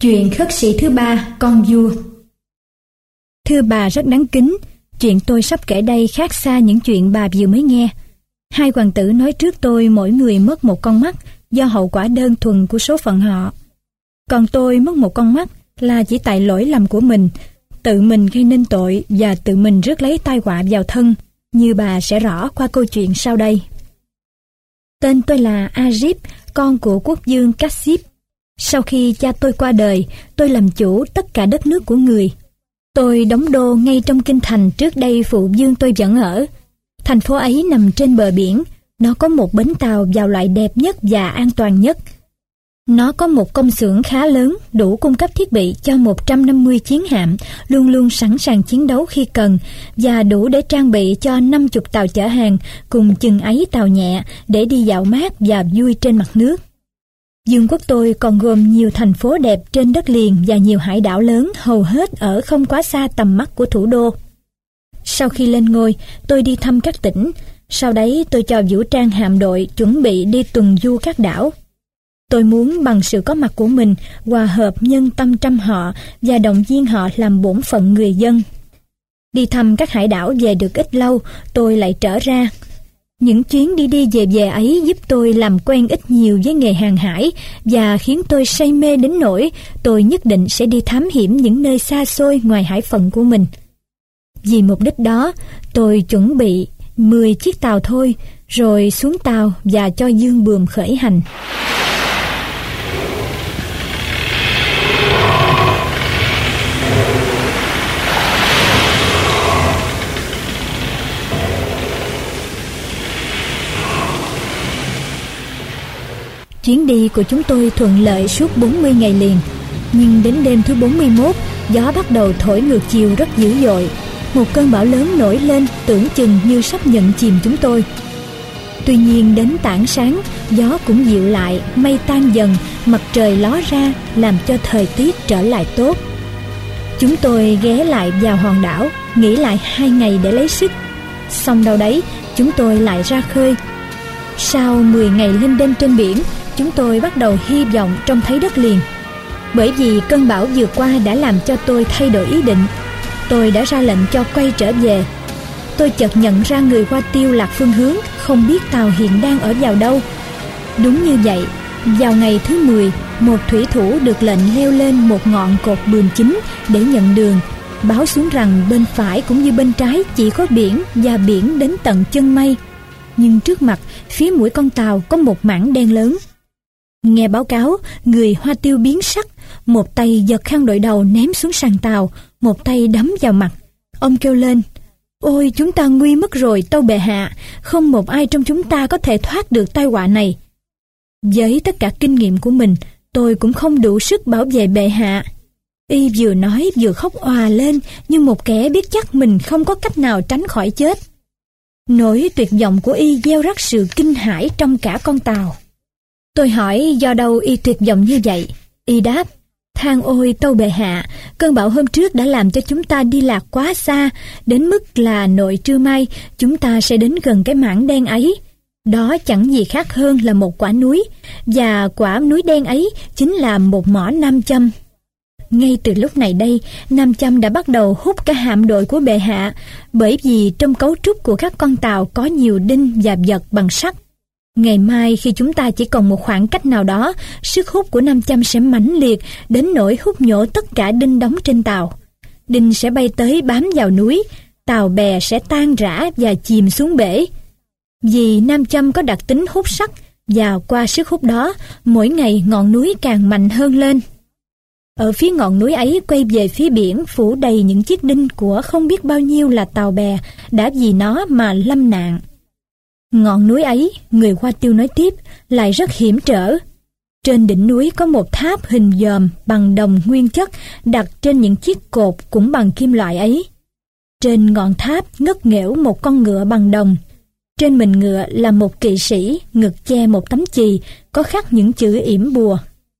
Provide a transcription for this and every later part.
Chuyện khất sĩ thứ ba, con vua. Thưa bà rất đáng kính, chuyện tôi sắp kể đây khác xa những chuyện bà vừa mới nghe. Hai hoàng tử nói trước tôi mỗi người mất một con mắt do hậu quả đơn thuần của số phận họ. Còn tôi mất một con mắt là chỉ tại lỗi lầm của mình, tự mình gây nên tội và tự mình rước lấy tai họa vào thân, như bà sẽ rõ qua câu chuyện sau đây. Tên tôi là Agip, con của quốc vương Cassib. Sau khi cha tôi qua đời, tôi làm chủ tất cả đất nước của người. Tôi đóng đô ngay trong kinh thành trước đây phụ vương tôi vẫn ở. Thành phố ấy nằm trên bờ biển, nó có một bến tàu vào loại đẹp nhất và an toàn nhất. Nó có một công xưởng khá lớn, đủ cung cấp thiết bị cho 150 chiến hạm, luôn luôn sẵn sàng chiến đấu khi cần, và đủ để trang bị cho 50 tàu chở hàng cùng chừng ấy tàu nhẹ để đi dạo mát và vui trên mặt nước. Vương quốc tôi còn gồm nhiều thành phố đẹp trên đất liền và nhiều hải đảo lớn hầu hết ở không quá xa tầm mắt của thủ đô. Sau khi lên ngôi, tôi đi thăm các tỉnh, sau đấy tôi cho vũ trang hạm đội chuẩn bị đi tuần du các đảo. Tôi muốn bằng sự có mặt của mình hòa hợp nhân tâm trăm họ và động viên họ làm bổn phận người dân. Đi thăm các hải đảo về được ít lâu, tôi lại trở ra. Những chuyến đi về ấy giúp tôi làm quen ít nhiều với nghề hàng hải và khiến tôi say mê đến nỗi tôi nhất định sẽ đi thám hiểm những nơi xa xôi ngoài hải phận của mình. Vì mục đích đó, tôi chuẩn bị 10 chiếc tàu thôi, rồi xuống tàu và cho dương buồm khởi hành. Chuyến đi của chúng tôi thuận lợi suốt 40 ngày liền, nhưng đến đêm thứ 41, gió bắt đầu thổi ngược chiều rất dữ dội. Một cơn bão lớn nổi lên tưởng chừng như sắp nhận chìm chúng tôi. Tuy nhiên đến tảng sáng, gió cũng dịu lại, mây tan dần, mặt trời ló ra làm cho thời tiết trở lại tốt. Chúng tôi ghé lại vào hòn đảo, nghỉ lại 2 ngày để lấy sức. Xong đâu đấy, chúng tôi lại ra khơi. Sau 10 ngày lênh đênh trên biển, chúng tôi bắt đầu hy vọng trông thấy đất liền. Bởi vì cơn bão vừa qua đã làm cho tôi thay đổi ý định, tôi đã ra lệnh cho quay trở về. Tôi chợt nhận ra người Hoa Tiêu lạc phương hướng, không biết tàu hiện đang ở vào đâu. Đúng như vậy, vào ngày thứ 10, một thủy thủ được lệnh leo lên một ngọn cột buồm chính để nhận đường, báo xuống rằng bên phải cũng như bên trái chỉ có biển và biển đến tận chân mây. Nhưng trước mặt, phía mũi con tàu có một mảng đen lớn. Nghe báo cáo, người Hoa Tiêu biến sắc, một tay giật khăn đội đầu ném xuống sàn tàu, một tay đấm vào mặt. Ông kêu lên: "Ôi, chúng ta nguy mất rồi, tâu bệ hạ, không một ai trong chúng ta có thể thoát được tai họa này." Với tất cả kinh nghiệm của mình, tôi cũng không đủ sức bảo vệ bệ hạ. Y vừa nói vừa khóc òa lên như một kẻ biết chắc mình không có cách nào tránh khỏi chết. Nỗi tuyệt vọng của y gieo rắc sự kinh hãi trong cả con tàu. Tôi hỏi do đâu y tuyệt vọng như vậy. Y đáp: "Than ôi tâu bệ hạ, cơn bão hôm trước đã làm cho chúng ta đi lạc quá xa, đến mức là nội trưa mai chúng ta sẽ đến gần cái mảng đen ấy. Đó chẳng gì khác hơn là một quả núi, và quả núi đen ấy chính là một mỏ nam châm. Ngay từ lúc này đây, nam châm đã bắt đầu hút cả hạm đội của bệ hạ, bởi vì trong cấu trúc của các con tàu có nhiều đinh và vật bằng sắt. Ngày mai khi chúng ta chỉ còn một khoảng cách nào đó, sức hút của nam châm sẽ mãnh liệt đến nỗi hút nhổ tất cả đinh đóng trên tàu. Đinh sẽ bay tới bám vào núi, tàu bè sẽ tan rã và chìm xuống bể. Vì nam châm có đặc tính hút sắt, và qua sức hút đó, mỗi ngày ngọn núi càng mạnh hơn lên. Ở phía ngọn núi ấy quay về phía biển phủ đầy những chiếc đinh của không biết bao nhiêu là tàu bè đã vì nó mà lâm nạn. Ngọn núi ấy," người Hoa Tiêu nói tiếp, "lại rất hiểm trở. Trên đỉnh núi có một tháp hình dòm bằng đồng nguyên chất đặt trên những chiếc cột cũng bằng kim loại ấy. Trên ngọn tháp ngất nghễu một con ngựa bằng đồng. Trên mình ngựa là một kỵ sĩ, ngực che một tấm chì, có khắc những chữ yểm bùa.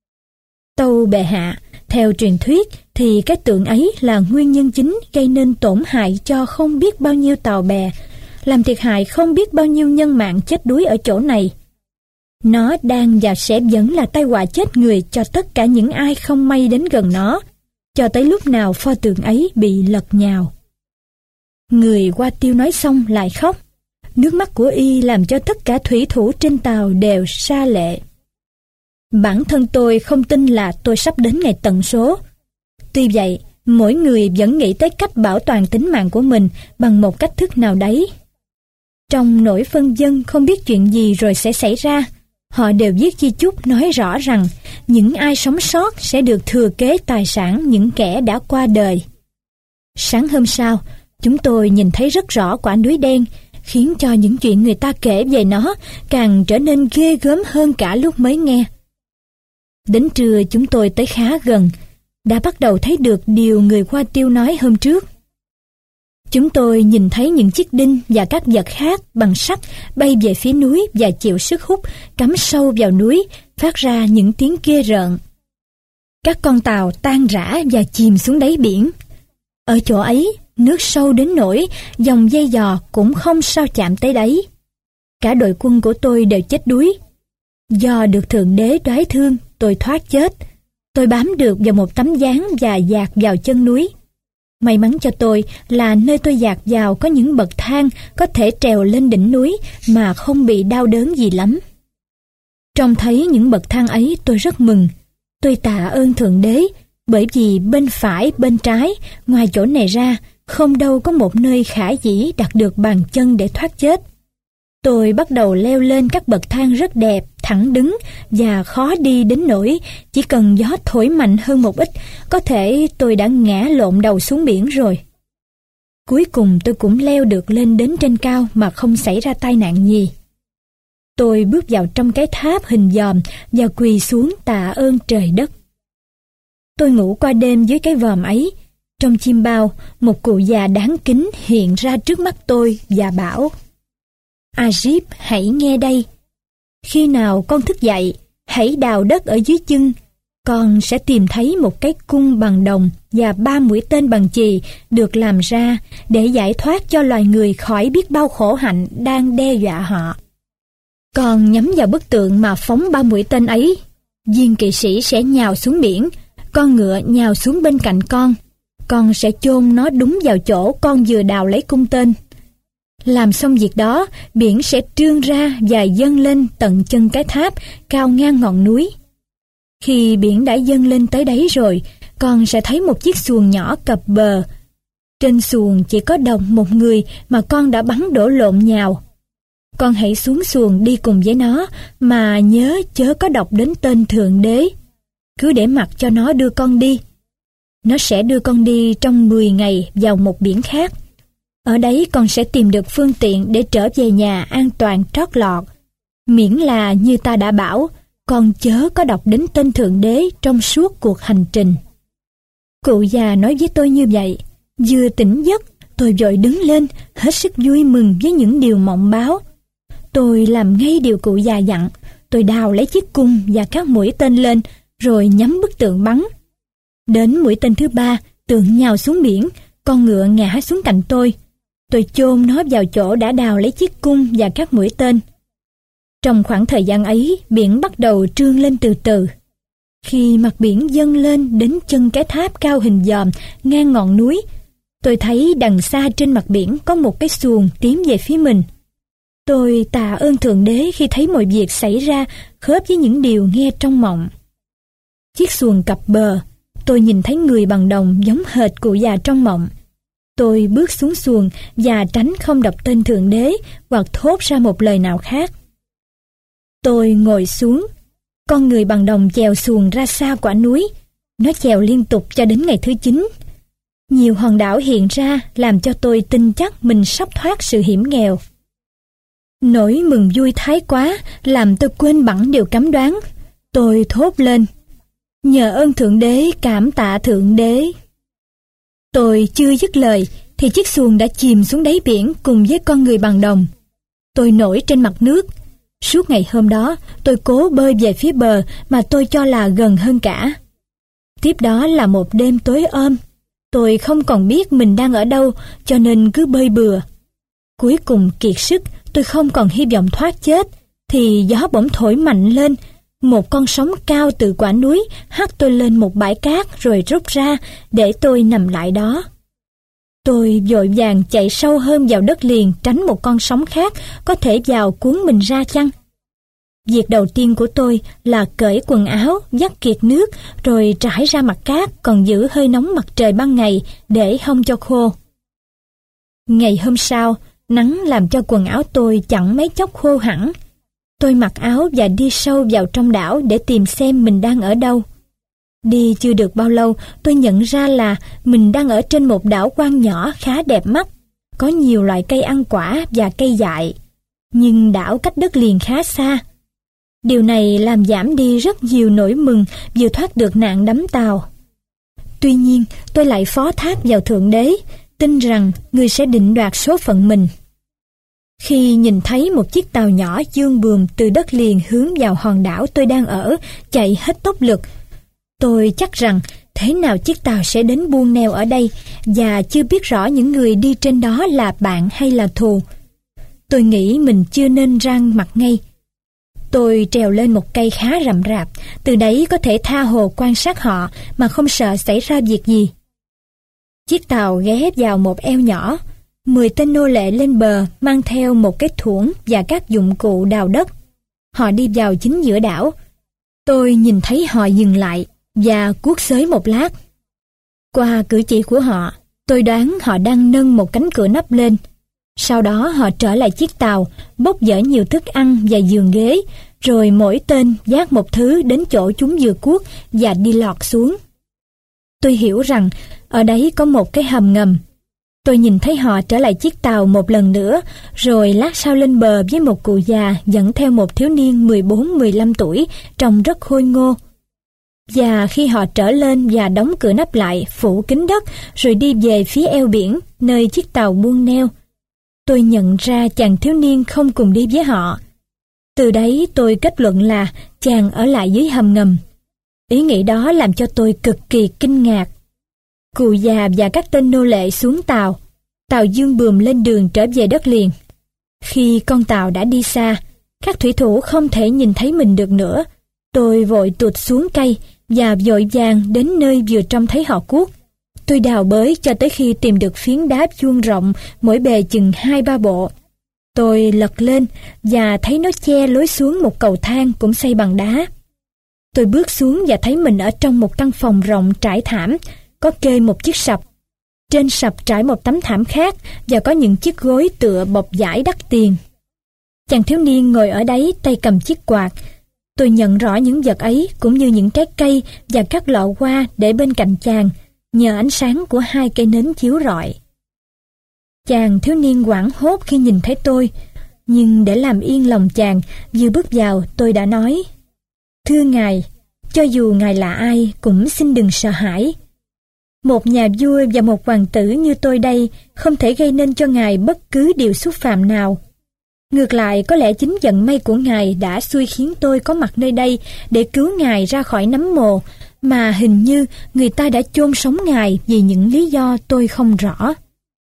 Tâu bệ hạ, theo truyền thuyết thì cái tượng ấy là nguyên nhân chính gây nên tổn hại cho không biết bao nhiêu tàu bè, làm thiệt hại không biết bao nhiêu nhân mạng chết đuối ở chỗ này. Nó đang và sẽ vẫn là tai họa chết người cho tất cả những ai không may đến gần nó, cho tới lúc nào pho tượng ấy bị lật nhào. Người Hoa Tiêu nói xong lại khóc. Nước mắt của y làm cho tất cả thủy thủ trên tàu đều sa lệ. Bản thân tôi không tin là tôi sắp đến ngày tận số. Tuy vậy, mỗi người vẫn nghĩ tới cách bảo toàn tính mạng của mình bằng một cách thức nào đấy. Trong nỗi phân vân không biết chuyện gì rồi sẽ xảy ra, họ đều viết di chúc nói rõ rằng những ai sống sót sẽ được thừa kế tài sản những kẻ đã qua đời. Sáng hôm sau, chúng tôi nhìn thấy rất rõ quả núi đen, khiến cho những chuyện người ta kể về nó càng trở nên ghê gớm hơn cả lúc mới nghe. Đến trưa chúng tôi tới khá gần, đã bắt đầu thấy được điều người Hoa Tiêu nói hôm trước. Chúng tôi nhìn thấy những chiếc đinh và các vật khác bằng sắt bay về phía núi và chịu sức hút cắm sâu vào núi, phát ra những tiếng ghê rợn. Các con tàu tan rã và chìm xuống đáy biển. Ở chỗ ấy, nước sâu đến nỗi dòng dây giò cũng không sao chạm tới đáy. Cả đội quân của tôi đều chết đuối. Do được Thượng Đế đoái thương, tôi thoát chết. Tôi bám được vào một tấm ván và dạt vào chân núi. May mắn cho tôi là nơi tôi dạt vào có những bậc thang có thể trèo lên đỉnh núi mà không bị đau đớn gì lắm. Trông thấy những bậc thang ấy tôi rất mừng. Tôi tạ ơn Thượng Đế, bởi vì bên phải, bên trái, ngoài chỗ này ra, không đâu có một nơi khả dĩ đặt được bàn chân để thoát chết. Tôi bắt đầu leo lên các bậc thang rất đẹp, thẳng đứng và khó đi đến nỗi chỉ cần gió thổi mạnh hơn một ít, có thể tôi đã ngã lộn đầu xuống biển rồi. Cuối cùng tôi cũng leo được lên đến trên cao mà không xảy ra tai nạn gì. Tôi bước vào trong cái tháp hình vòm và quỳ xuống tạ ơn trời đất. Tôi ngủ qua đêm dưới cái vòm ấy. Trong chim bao, một cụ già đáng kính hiện ra trước mắt tôi và bảo: "Ajip, hãy nghe đây. Khi nào con thức dậy, hãy đào đất ở dưới chân. Con sẽ tìm thấy một cái cung bằng đồng và 3 mũi tên bằng chì được làm ra để giải thoát cho loài người khỏi biết bao khổ hạnh đang đe dọa họ. Con nhắm vào bức tượng mà phóng 3 mũi tên ấy. Viên kỵ sĩ sẽ nhào xuống biển, con ngựa nhào xuống bên cạnh con. Con sẽ chôn nó đúng vào chỗ con vừa đào lấy cung tên. Làm xong việc đó, biển sẽ trương ra và dâng lên tận chân cái tháp cao ngang ngọn núi. Khi biển đã dâng lên tới đấy rồi, con sẽ thấy một chiếc xuồng nhỏ cập bờ. Trên xuồng chỉ có đồng một người mà con đã bắn đổ lộn nhào. Con hãy xuống xuồng đi cùng với nó, mà nhớ chớ có đọc đến tên Thượng Đế. Cứ để mặc cho nó đưa con đi. Nó sẽ đưa con đi trong 10 ngày vào một biển khác. Ở đấy con sẽ tìm được phương tiện để trở về nhà an toàn trót lọt. Miễn là như ta đã bảo, con chớ có đọc đến tên Thượng Đế trong suốt cuộc hành trình." Cụ già nói với tôi như vậy. Vừa tỉnh giấc, tôi vội đứng lên, hết sức vui mừng với những điều mộng báo. Tôi làm ngay điều cụ già dặn. Tôi đào lấy chiếc cung và các mũi tên lên, rồi nhắm bức tượng bắn. Đến mũi tên thứ 3, tượng nhào xuống biển, con ngựa ngã xuống cạnh tôi. Tôi chôn nó vào chỗ đã đào lấy chiếc cung và các mũi tên. Trong khoảng thời gian ấy, biển bắt đầu trương lên từ từ. Khi mặt biển dâng lên đến chân cái tháp cao hình vòm ngang ngọn núi, tôi thấy đằng xa trên mặt biển có một cái xuồng tiến về phía mình. Tôi tạ ơn Thượng Đế khi thấy mọi việc xảy ra khớp với những điều nghe trong mộng. Chiếc xuồng cập bờ, tôi nhìn thấy người bằng đồng giống hệt cụ già trong mộng. Tôi bước xuống xuồng và tránh không đọc tên Thượng Đế hoặc thốt ra một lời nào khác. Tôi ngồi xuống. Con người bằng đồng chèo xuồng ra xa quả núi. Nó chèo liên tục cho đến ngày thứ 9. Nhiều hòn đảo hiện ra làm cho tôi tin chắc mình sắp thoát sự hiểm nghèo. Nỗi mừng vui thái quá làm tôi quên bẵng điều cấm đoán. Tôi thốt lên: "Nhờ ơn Thượng Đế, cảm tạ Thượng Đế." Tôi chưa dứt lời thì chiếc xuồng đã chìm xuống đáy biển cùng với con người bằng đồng. Tôi nổi trên mặt nước. Suốt ngày hôm đó, tôi cố bơi về phía bờ mà tôi cho là gần hơn cả. Tiếp đó là một đêm tối om. Tôi không còn biết mình đang ở đâu, cho nên cứ bơi bừa. Cuối cùng kiệt sức, tôi không còn hy vọng thoát chết, thì gió bỗng thổi mạnh lên. Một con sóng cao từ quả núi hất tôi lên một bãi cát rồi rút ra để tôi nằm lại đó. Tôi vội vàng chạy sâu hơn vào đất liền tránh một con sóng khác có thể vào cuốn mình ra chăng. Việc đầu tiên của tôi là cởi quần áo, vắt kiệt nước rồi trải ra mặt cát còn giữ hơi nóng mặt trời ban ngày để hong cho khô. Ngày hôm sau, nắng làm cho quần áo tôi chẳng mấy chốc khô hẳn. Tôi mặc áo và đi sâu vào trong đảo để tìm xem mình đang ở đâu. Đi chưa được bao lâu, tôi nhận ra là mình đang ở trên một đảo hoang nhỏ khá đẹp mắt, có nhiều loại cây ăn quả và cây dại. Nhưng đảo cách đất liền khá xa. Điều này làm giảm đi rất nhiều nỗi mừng vừa thoát được nạn đắm tàu. Tuy nhiên, tôi lại phó thác vào Thượng Đế, tin rằng Người sẽ định đoạt số phận mình. Khi nhìn thấy một chiếc tàu nhỏ dương buồm từ đất liền hướng vào hòn đảo tôi đang ở, chạy hết tốc lực, tôi chắc rằng thế nào chiếc tàu sẽ đến buông neo ở đây và chưa biết rõ những người đi trên đó là bạn hay là thù. Tôi nghĩ mình chưa nên rang mặt ngay. Tôi trèo lên một cây khá rậm rạp, từ đấy có thể tha hồ quan sát họ mà không sợ xảy ra việc gì. Chiếc tàu ghé vào một eo nhỏ, 10 tên nô lệ lên bờ mang theo một cái thuỗng và các dụng cụ đào đất. Họ đi vào chính giữa đảo. Tôi nhìn thấy họ dừng lại và cuốc xới một lát. Qua cử chỉ của họ, tôi đoán họ đang nâng một cánh cửa nắp lên. Sau đó họ trở lại chiếc tàu, bốc dỡ nhiều thức ăn và giường ghế, rồi mỗi tên vác một thứ đến chỗ chúng vừa cuốc và đi lọt xuống. Tôi hiểu rằng ở đấy có một cái hầm ngầm. Tôi nhìn thấy họ trở lại chiếc tàu một lần nữa, rồi lát sau lên bờ với một cụ già dẫn theo một thiếu niên 14-15 tuổi, trông rất khôi ngô. Và khi họ trở lên và đóng cửa nắp lại, phủ kín đất, rồi đi về phía eo biển, nơi chiếc tàu buông neo, tôi nhận ra chàng thiếu niên không cùng đi với họ. Từ đấy tôi kết luận là chàng ở lại dưới hầm ngầm. Ý nghĩ đó làm cho tôi cực kỳ kinh ngạc. Cụ già và các tên nô lệ xuống tàu. Tàu dương buồm lên đường trở về đất liền. Khi con tàu đã đi xa, các thủy thủ không thể nhìn thấy mình được nữa. Tôi vội tụt xuống cây và vội vàng đến nơi vừa trông thấy họ cuốc. Tôi đào bới cho tới khi tìm được phiến đá vuông rộng, mỗi bề chừng 2-3 bộ. Tôi lật lên và thấy nó che lối xuống một cầu thang cũng xây bằng đá. Tôi bước xuống và thấy mình ở trong một căn phòng rộng trải thảm, có kê một chiếc sập. Trên sập trải một tấm thảm khác và có những chiếc gối tựa bọc vải đắt tiền. Chàng thiếu niên ngồi ở đấy tay cầm chiếc quạt. Tôi nhận rõ những vật ấy cũng như những trái cây và các lọ hoa để bên cạnh chàng, nhờ ánh sáng của 2 cây nến chiếu rọi. Chàng thiếu niên hoảng hốt khi nhìn thấy tôi, nhưng để làm yên lòng chàng, vừa bước vào tôi đã nói: "Thưa ngài, cho dù ngài là ai cũng xin đừng sợ hãi. Một nhà vua và một hoàng tử như tôi đây không thể gây nên cho ngài bất cứ điều xúc phạm nào. Ngược lại, có lẽ chính vận may của ngài đã xui khiến tôi có mặt nơi đây để cứu ngài ra khỏi nấm mồ, mà hình như người ta đã chôn sống ngài vì những lý do tôi không rõ.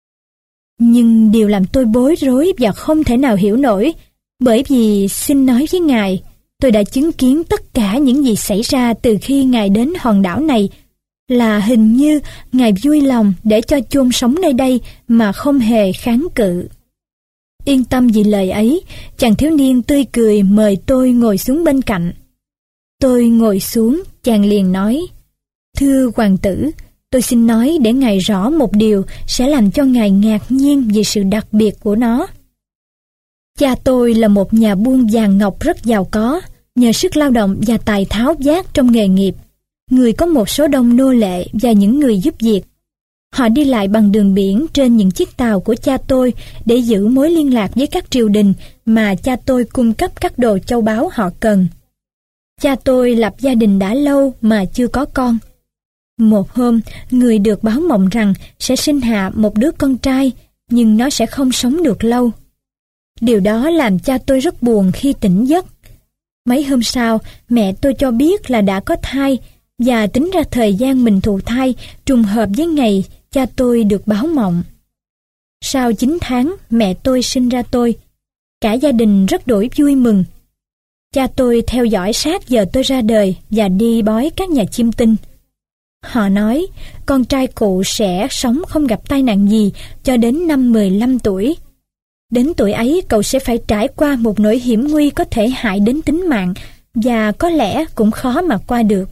Nhưng điều làm tôi bối rối và không thể nào hiểu nổi, bởi vì xin nói với ngài, tôi đã chứng kiến tất cả những gì xảy ra từ khi ngài đến hòn đảo này, là hình như ngài vui lòng để cho chôn sống nơi đây mà không hề kháng cự." Yên tâm vì lời ấy, chàng thiếu niên tươi cười mời tôi ngồi xuống bên cạnh. Tôi ngồi xuống, chàng liền nói: "Thưa hoàng tử, tôi xin nói để ngài rõ một điều sẽ làm cho ngài ngạc nhiên về sự đặc biệt của nó. Cha tôi là một nhà buôn vàng ngọc rất giàu có, nhờ sức lao động và tài tháo vát trong nghề nghiệp. Người có một số đông nô lệ và những người giúp việc. Họ đi lại bằng đường biển trên những chiếc tàu của cha tôi để giữ mối liên lạc với các triều đình mà cha tôi cung cấp các đồ châu báu họ cần. Cha tôi lập gia đình đã lâu mà chưa có con. Một hôm, người được báo mộng rằng sẽ sinh hạ một đứa con trai, nhưng nó sẽ không sống được lâu. Điều đó làm cha tôi rất buồn khi tỉnh giấc. Mấy hôm sau, mẹ tôi cho biết là đã có thai, và tính ra thời gian mình thụ thai trùng hợp với ngày cha tôi được báo mộng. Sau 9 tháng, mẹ tôi sinh ra tôi. Cả gia đình rất đổi vui mừng. Cha tôi theo dõi sát giờ tôi ra đời và đi bói các nhà chiêm tinh. Họ nói con trai cụ sẽ sống không gặp tai nạn gì cho đến năm 15 tuổi. Đến tuổi ấy cậu sẽ phải trải qua một nỗi hiểm nguy có thể hại đến tính mạng và có lẽ cũng khó mà qua được.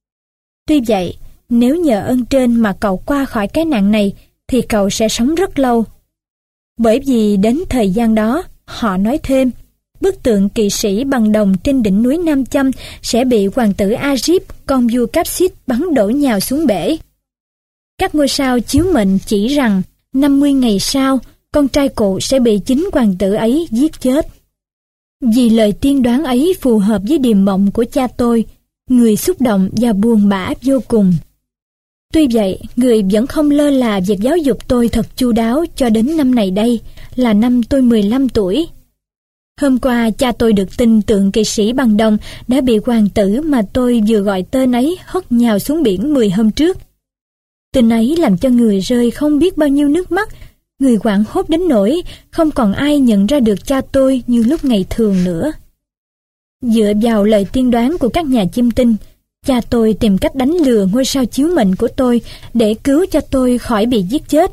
Tuy vậy, nếu nhờ ơn trên mà cậu qua khỏi cái nạn này thì cậu sẽ sống rất lâu. Bởi vì đến thời gian đó, họ nói thêm, bức tượng kỵ sĩ bằng đồng trên đỉnh núi Nam Châm sẽ bị hoàng tử Agip, con vua Capsid bắn đổ nhào xuống bể. Các ngôi sao chiếu mệnh chỉ rằng 50 ngày sau, con trai cụ sẽ bị chính hoàng tử ấy giết chết. Vì lời tiên đoán ấy phù hợp với điềm mộng của cha tôi, người xúc động và buồn bã vô cùng. Tuy vậy, người vẫn không lơ là việc giáo dục tôi thật chu đáo cho đến năm này đây, là năm tôi 15 tuổi. Hôm qua, cha tôi được tin tượng kỵ sĩ bằng đồng đã bị hoàng tử mà tôi vừa gọi tên ấy hất nhào xuống biển 10 hôm trước. Tin ấy làm cho người rơi không biết bao nhiêu nước mắt, người hoảng hốt đến nỗi không còn ai nhận ra được cha tôi như lúc ngày thường nữa. Dựa vào lời tiên đoán của các nhà chiêm tinh, cha tôi tìm cách đánh lừa ngôi sao chiếu mệnh của tôi để cứu cho tôi khỏi bị giết chết.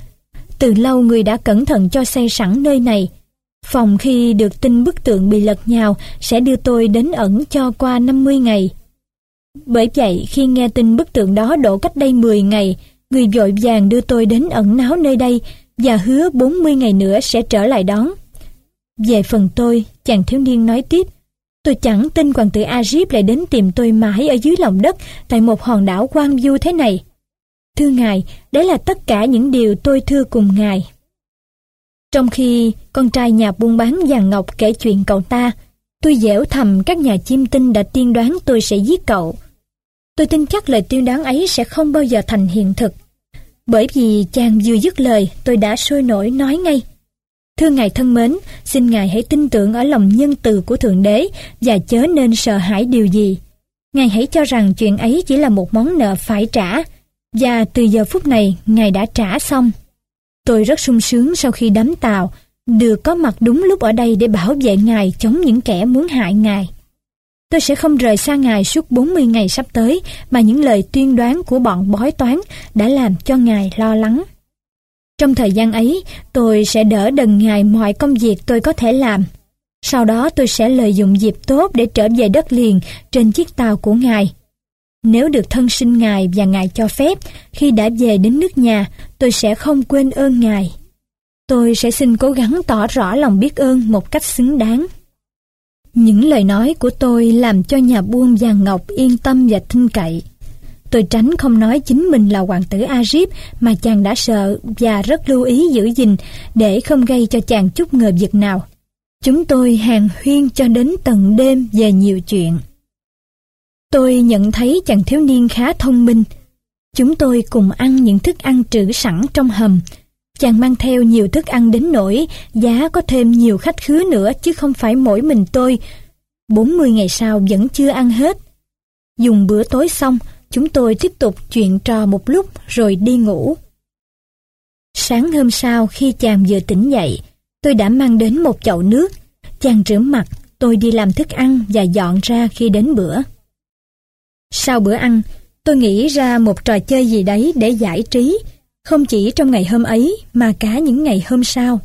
Từ lâu người đã cẩn thận cho xây sẵn nơi này. Phòng khi được tin bức tượng bị lật nhào sẽ đưa tôi đến ẩn cho qua 50 ngày. Bởi vậy khi nghe tin bức tượng đó đổ cách đây 10 ngày, người vội vàng đưa tôi đến ẩn náu nơi đây và hứa 40 ngày nữa sẽ trở lại đón. Về phần tôi, chàng thiếu niên nói tiếp, tôi chẳng tin hoàng tử Agip lại đến tìm tôi mãi ở dưới lòng đất tại một hòn đảo hoang vu thế này. Thưa ngài, đấy là tất cả những điều tôi thưa cùng ngài. Trong khi con trai nhà buôn bán vàng ngọc kể chuyện cậu ta, tôi giễu thầm các nhà chiêm tinh đã tiên đoán tôi sẽ giết cậu. Tôi tin chắc lời tiên đoán ấy sẽ không bao giờ thành hiện thực. Bởi vì chàng vừa dứt lời, tôi đã sôi nổi nói ngay. Thưa ngài thân mến, xin ngài hãy tin tưởng ở lòng nhân từ của Thượng Đế và chớ nên sợ hãi điều gì. Ngài hãy cho rằng chuyện ấy chỉ là một món nợ phải trả, và từ giờ phút này ngài đã trả xong. Tôi rất sung sướng sau khi đắm tàu, được có mặt đúng lúc ở đây để bảo vệ ngài chống những kẻ muốn hại ngài. Tôi sẽ không rời xa ngài suốt 40 ngày sắp tới mà những lời tuyên đoán của bọn bói toán đã làm cho ngài lo lắng. Trong thời gian ấy, tôi sẽ đỡ đần ngài mọi công việc tôi có thể làm. Sau đó tôi sẽ lợi dụng dịp tốt để trở về đất liền trên chiếc tàu của ngài. Nếu được thân sinh ngài và ngài cho phép, khi đã về đến nước nhà, tôi sẽ không quên ơn ngài. Tôi sẽ xin cố gắng tỏ rõ lòng biết ơn một cách xứng đáng. Những lời nói của tôi làm cho nhà buôn vàng ngọc yên tâm và tin cậy. Tôi tránh không nói chính mình là hoàng tử Agip mà chàng đã sợ và rất lưu ý giữ gìn để không gây cho chàng chút ngờ vực nào. Chúng tôi hàn huyên cho đến tận đêm về nhiều chuyện. Tôi nhận thấy chàng thiếu niên khá thông minh. Chúng tôi cùng ăn những thức ăn trữ sẵn trong hầm. Chàng mang theo nhiều thức ăn đến nỗi giá có thêm nhiều khách khứa nữa chứ không phải mỗi mình tôi. 40 ngày sau vẫn chưa ăn hết. Dùng bữa tối xong, chúng tôi tiếp tục chuyện trò một lúc rồi đi ngủ. Sáng hôm sau khi chàng vừa tỉnh dậy, tôi đã mang đến một chậu nước. Chàng rửa mặt, tôi đi làm thức ăn và dọn ra khi đến bữa. Sau bữa ăn, tôi nghĩ ra một trò chơi gì đấy để giải trí, không chỉ trong ngày hôm ấy mà cả những ngày hôm sau.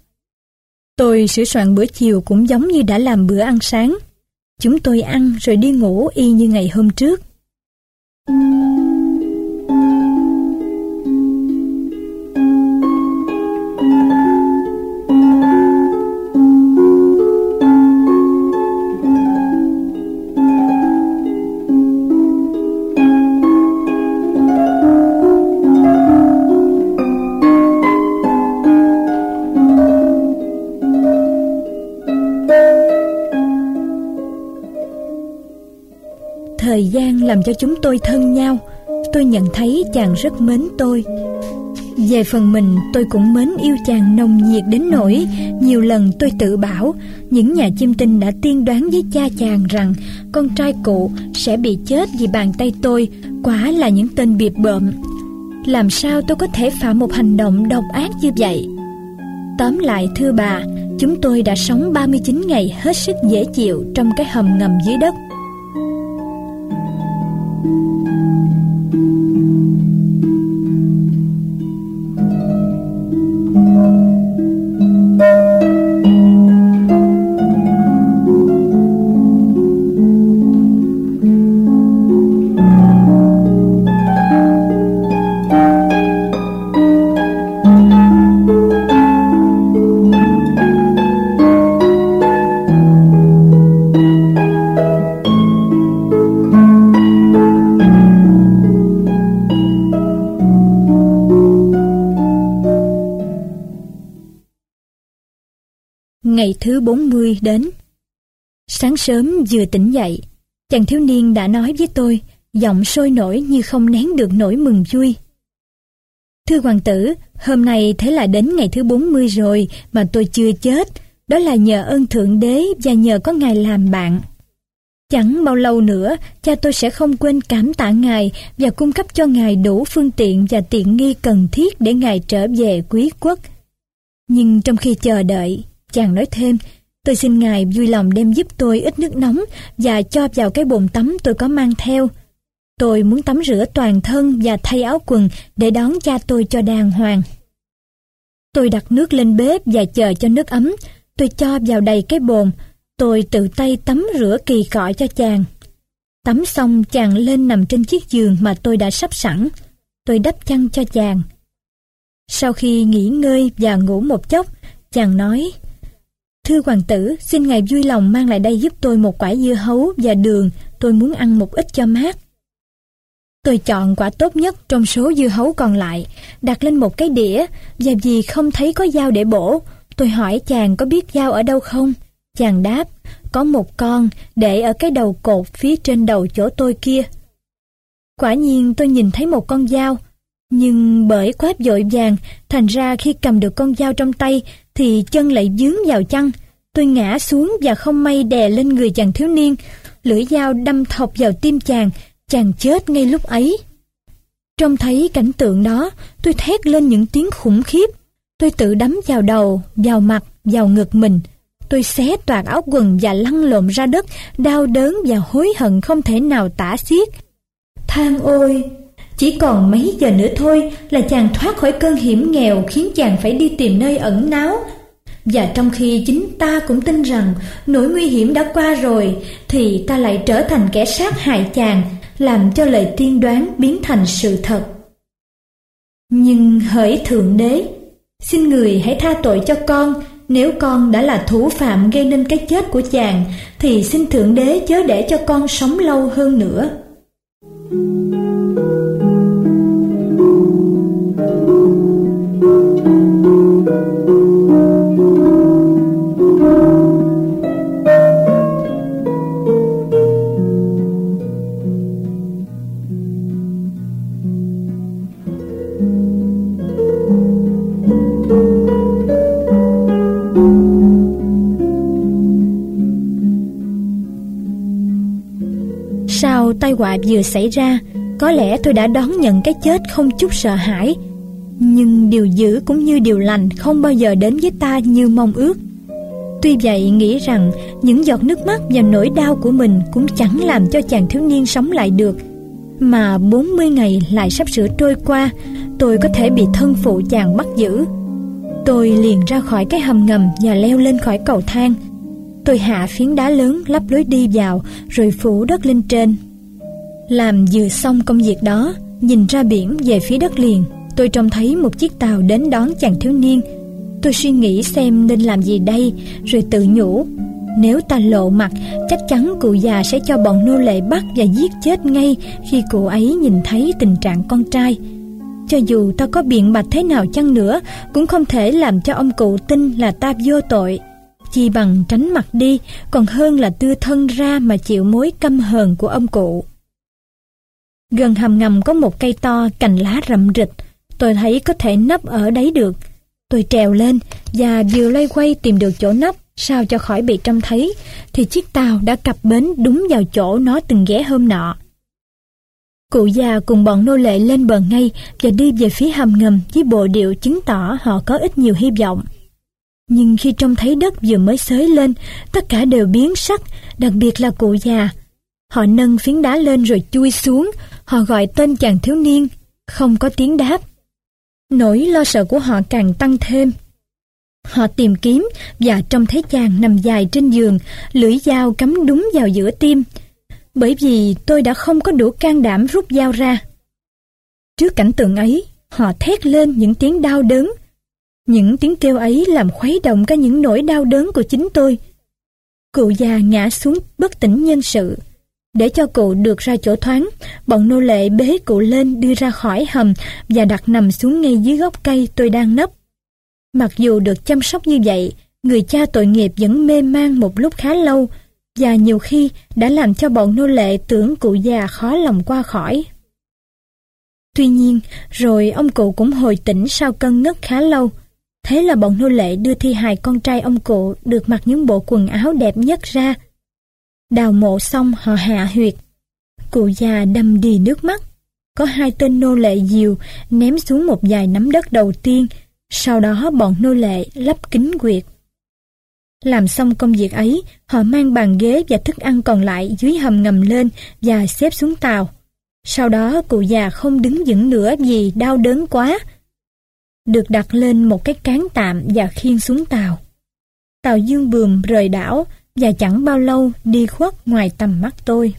Tôi sửa soạn bữa chiều cũng giống như đã làm bữa ăn sáng. Chúng tôi ăn rồi đi ngủ y như ngày hôm trước. Thời gian làm cho chúng tôi thân nhau. Tôi nhận thấy chàng rất mến tôi. Về phần mình, tôi cũng mến yêu chàng nồng nhiệt đến nỗi nhiều lần tôi tự bảo những nhà chiêm tinh đã tiên đoán với cha chàng rằng con trai cụ sẽ bị chết vì bàn tay tôi, quả là những tên bịp bợm. Làm sao tôi có thể phạm một hành động độc ác như vậy? Tóm lại thưa bà, chúng tôi đã sống 39 ngày hết sức dễ chịu trong cái hầm ngầm dưới đất. Ngày thứ 40 đến. Sáng sớm vừa tỉnh dậy, chàng thiếu niên đã nói với tôi, giọng sôi nổi như không nén được nỗi mừng vui. Thưa hoàng tử, hôm nay thế là đến ngày thứ 40 rồi mà tôi chưa chết. Đó là nhờ ơn Thượng Đế và nhờ có Ngài làm bạn. Chẳng bao lâu nữa, cha tôi sẽ không quên cảm tạ Ngài và cung cấp cho Ngài đủ phương tiện và tiện nghi cần thiết để Ngài trở về quý quốc. Nhưng trong khi chờ đợi, chàng nói thêm, tôi xin Ngài vui lòng đem giúp tôi ít nước nóng và cho vào cái bồn tắm tôi có mang theo. Tôi muốn tắm rửa toàn thân và thay áo quần để đón cha tôi cho đàng hoàng. Tôi đặt nước lên bếp và chờ cho nước ấm. Tôi cho vào đầy cái bồn. Tôi tự tay tắm rửa kỳ cọ cho chàng. Tắm xong, chàng lên nằm trên chiếc giường mà tôi đã sắp sẵn. Tôi đắp chăn cho chàng. Sau khi nghỉ ngơi và ngủ một chốc, chàng nói, thưa hoàng tử, xin Ngài vui lòng mang lại đây giúp tôi một quả dưa hấu và đường, tôi muốn ăn một ít cho mát. Tôi chọn quả tốt nhất trong số dưa hấu còn lại, đặt lên một cái đĩa, và vì không thấy có dao để bổ, tôi hỏi chàng có biết dao ở đâu không? Chàng đáp, có một con để ở cái đầu cột phía trên đầu chỗ tôi kia. Quả nhiên tôi nhìn thấy một con dao, nhưng bởi quá vội vàng, thành ra khi cầm được con dao trong tay thì chân lại vướng vào chăn. Tôi ngã xuống và không may đè lên người chàng thiếu niên. Lưỡi dao đâm thọc vào tim chàng, chàng chết ngay lúc ấy. Trông thấy cảnh tượng đó, tôi thét lên những tiếng khủng khiếp. Tôi tự đấm vào đầu, vào mặt, vào ngực mình. Tôi xé toạc áo quần và lăn lộn ra đất, đau đớn và hối hận không thể nào tả xiết. Than ôi! Chỉ còn mấy giờ nữa thôi là chàng thoát khỏi cơn hiểm nghèo khiến chàng phải đi tìm nơi ẩn náu. Và trong khi chính ta cũng tin rằng nỗi nguy hiểm đã qua rồi, thì ta lại trở thành kẻ sát hại chàng, làm cho lời tiên đoán biến thành sự thật. Nhưng hỡi Thượng Đế, xin Người hãy tha tội cho con. Nếu con đã là thủ phạm gây nên cái chết của chàng, thì xin Thượng Đế chớ để cho con sống lâu hơn nữa. Sau tai họa vừa xảy ra, có lẽ tôi đã đón nhận cái chết không chút sợ hãi. Nhưng điều dữ cũng như điều lành không bao giờ đến với ta như mong ước. Tuy vậy, nghĩ rằng những giọt nước mắt và nỗi đau của mình cũng chẳng làm cho chàng thiếu niên sống lại được. Mà 40 ngày lại sắp sửa trôi qua, tôi có thể bị thân phụ chàng bắt giữ. Tôi liền ra khỏi cái hầm ngầm và leo lên khỏi cầu thang. Tôi hạ phiến đá lớn lắp lối đi vào, rồi phủ đất lên trên. Làm vừa xong công việc đó, nhìn ra biển về phía đất liền, tôi trông thấy một chiếc tàu đến đón chàng thiếu niên. Tôi suy nghĩ xem nên làm gì đây, rồi tự nhủ, nếu ta lộ mặt, chắc chắn cụ già sẽ cho bọn nô lệ bắt và giết chết ngay khi cụ ấy nhìn thấy tình trạng con trai. Cho dù ta có biện bạch thế nào chăng nữa, cũng không thể làm cho ông cụ tin là ta vô tội. Chi bằng tránh mặt đi, còn hơn là đưa thân ra mà chịu mối căm hờn của ông cụ. Gần hầm ngầm có một cây to, cành lá rậm rịch. Tôi thấy có thể nấp ở đấy được. Tôi trèo lên và vừa loay quay tìm được chỗ nấp sao cho khỏi bị trông thấy, thì chiếc tàu đã cập bến đúng vào chỗ nó từng ghé hôm nọ. Cụ già cùng bọn nô lệ lên bờ ngay và đi về phía hầm ngầm với bộ điệu chứng tỏ họ có ít nhiều hy vọng. Nhưng khi trông thấy đất vừa mới xới lên, tất cả đều biến sắc, đặc biệt là cụ già. Họ nâng phiến đá lên rồi chui xuống, họ gọi tên chàng thiếu niên, không có tiếng đáp. Nỗi lo sợ của họ càng tăng thêm. Họ tìm kiếm và trông thấy chàng nằm dài trên giường, lưỡi dao cắm đúng vào giữa tim. Bởi vì tôi đã không có đủ can đảm rút dao ra. Trước cảnh tượng ấy, họ thét lên những tiếng đau đớn. Những tiếng kêu ấy làm khuấy động cả những nỗi đau đớn của chính tôi. Cụ già ngã xuống bất tỉnh nhân sự. Để cho cụ được ra chỗ thoáng, bọn nô lệ bế cụ lên đưa ra khỏi hầm và đặt nằm xuống ngay dưới gốc cây tôi đang nấp. Mặc dù được chăm sóc như vậy, người cha tội nghiệp vẫn mê man một lúc khá lâu, và nhiều khi đã làm cho bọn nô lệ tưởng cụ già khó lòng qua khỏi. Tuy nhiên, rồi ông cụ cũng hồi tỉnh sau cơn ngất khá lâu. Thế là bọn nô lệ đưa thi hài con trai ông cụ được mặc những bộ quần áo đẹp nhất ra. Đào mộ xong họ hạ huyệt. Cụ già đầm đìa nước mắt. Có 2 tên nô lệ dìu ném xuống một vài nắm đất đầu tiên. Sau đó bọn nô lệ lấp kín huyệt. Làm xong công việc ấy, họ mang bàn ghế và thức ăn còn lại dưới hầm ngầm lên và xếp xuống tàu. Sau đó cụ già không đứng vững nữa vì đau đớn quá. Được đặt lên một cái cán tạm và khiêng xuống tàu. Tàu dương bườm rời đảo và chẳng bao lâu đi khuất ngoài tầm mắt tôi.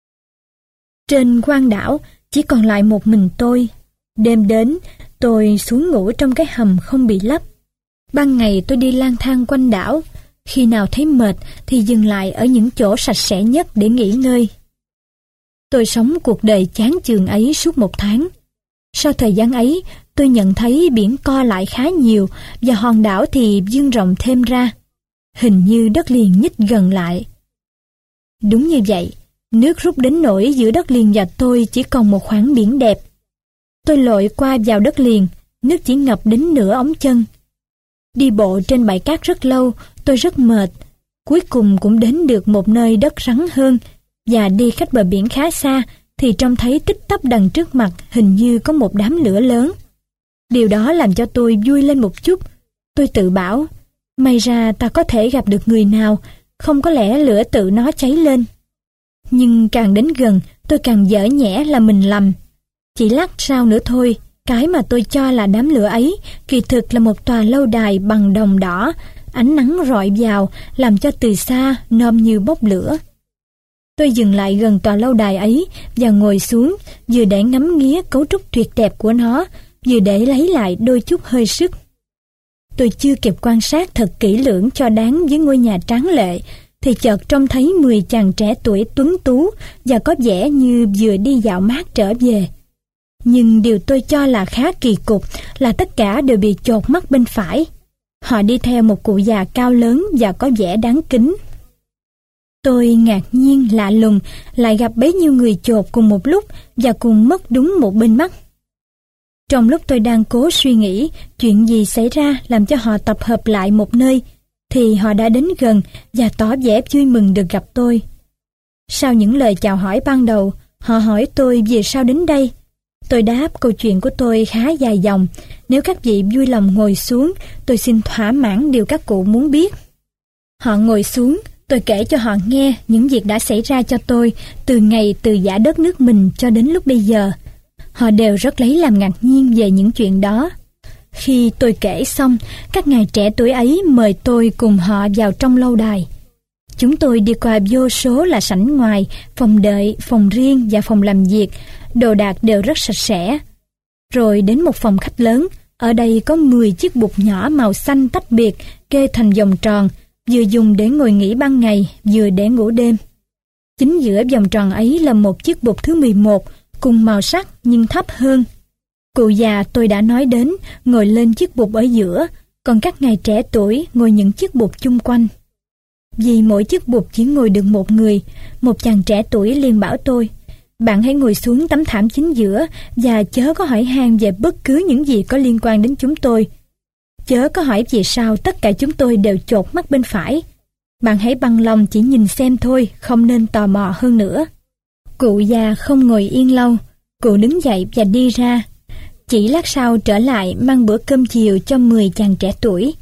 Trên quan đảo chỉ còn lại một mình tôi. Đêm đến, tôi xuống ngủ trong cái hầm không bị lấp. Ban ngày tôi đi lang thang quanh đảo. Khi nào thấy mệt thì dừng lại ở những chỗ sạch sẽ nhất để nghỉ ngơi. Tôi sống cuộc đời chán chường ấy suốt 1 tháng. Sau thời gian ấy, tôi nhận thấy biển co lại khá nhiều và hòn đảo thì vươn rộng thêm ra. Hình như đất liền nhích gần lại. Đúng như vậy, nước rút đến nỗi giữa đất liền và tôi chỉ còn một khoảng biển đẹp. Tôi lội qua vào đất liền, nước chỉ ngập đến nửa ống chân. Đi bộ trên bãi cát rất lâu, tôi rất mệt. Cuối cùng cũng đến được một nơi đất rắn hơn, và đi cách bờ biển khá xa thì trông thấy tích tắp đằng trước mặt hình như có một đám lửa lớn. Điều đó làm cho tôi vui lên một chút. Tôi tự bảo, may ra ta có thể gặp được người nào, không có lẽ lửa tự nó cháy lên. Nhưng càng đến gần, tôi càng dở nhẽ là mình lầm. Chỉ lát sau nữa thôi, cái mà tôi cho là đám lửa ấy kỳ thực là một tòa lâu đài bằng đồng đỏ, ánh nắng rọi vào làm cho từ xa nôm như bốc lửa. Tôi dừng lại gần tòa lâu đài ấy và ngồi xuống, vừa để ngắm nghía cấu trúc tuyệt đẹp của nó, vừa để lấy lại đôi chút hơi sức. Tôi chưa kịp quan sát thật kỹ lưỡng cho đáng với ngôi nhà tráng lệ, thì chợt trông thấy 10 chàng trẻ tuổi tuấn tú và có vẻ như vừa đi dạo mát trở về. Nhưng điều tôi cho là khá kỳ cục là tất cả đều bị chột mắt bên phải. Họ đi theo một cụ già cao lớn và có vẻ đáng kính. Tôi ngạc nhiên lạ lùng lại gặp bấy nhiêu người chột cùng một lúc và cùng mất đúng một bên mắt. Trong lúc tôi đang cố suy nghĩ chuyện gì xảy ra làm cho họ tập hợp lại một nơi, thì họ đã đến gần và tỏ vẻ vui mừng được gặp tôi. Sau những lời chào hỏi ban đầu, họ hỏi tôi vì sao đến đây. Tôi đáp câu chuyện của tôi khá dài dòng. Nếu các vị vui lòng ngồi xuống, tôi xin thỏa mãn điều các cụ muốn biết. Họ ngồi xuống, tôi kể cho họ nghe những việc đã xảy ra cho tôi từ ngày từ giã đất nước mình cho đến lúc bây giờ. Họ đều rất lấy làm ngạc nhiên về những chuyện đó. Khi tôi kể xong, các ngài trẻ tuổi ấy mời tôi cùng họ vào trong lâu đài. Chúng tôi đi qua vô số là sảnh ngoài, phòng đợi, phòng riêng và phòng làm việc. Đồ đạc đều rất sạch sẽ. Rồi đến một phòng khách lớn. Ở đây có 10 chiếc bục nhỏ màu xanh tách biệt, kê thành vòng tròn, vừa dùng để ngồi nghỉ ban ngày, vừa để ngủ đêm. Chính giữa vòng tròn ấy là một chiếc bục thứ 11, cùng màu sắc nhưng thấp hơn. Cụ già tôi đã nói đến ngồi lên chiếc bục ở giữa, còn các ngài trẻ tuổi ngồi những chiếc bục chung quanh. Vì mỗi chiếc bục chỉ ngồi được một người, một chàng trẻ tuổi liền bảo tôi, bạn hãy ngồi xuống tấm thảm chính giữa và chớ có hỏi han về bất cứ những gì có liên quan đến chúng tôi. Chớ có hỏi vì sao tất cả chúng tôi đều chột mắt bên phải. Bạn hãy bằng lòng chỉ nhìn xem thôi, không nên tò mò hơn nữa. Cụ già không ngồi yên lâu, cụ đứng dậy và đi ra. Chỉ lát sau trở lại mang bữa cơm chiều cho 10 chàng trẻ tuổi.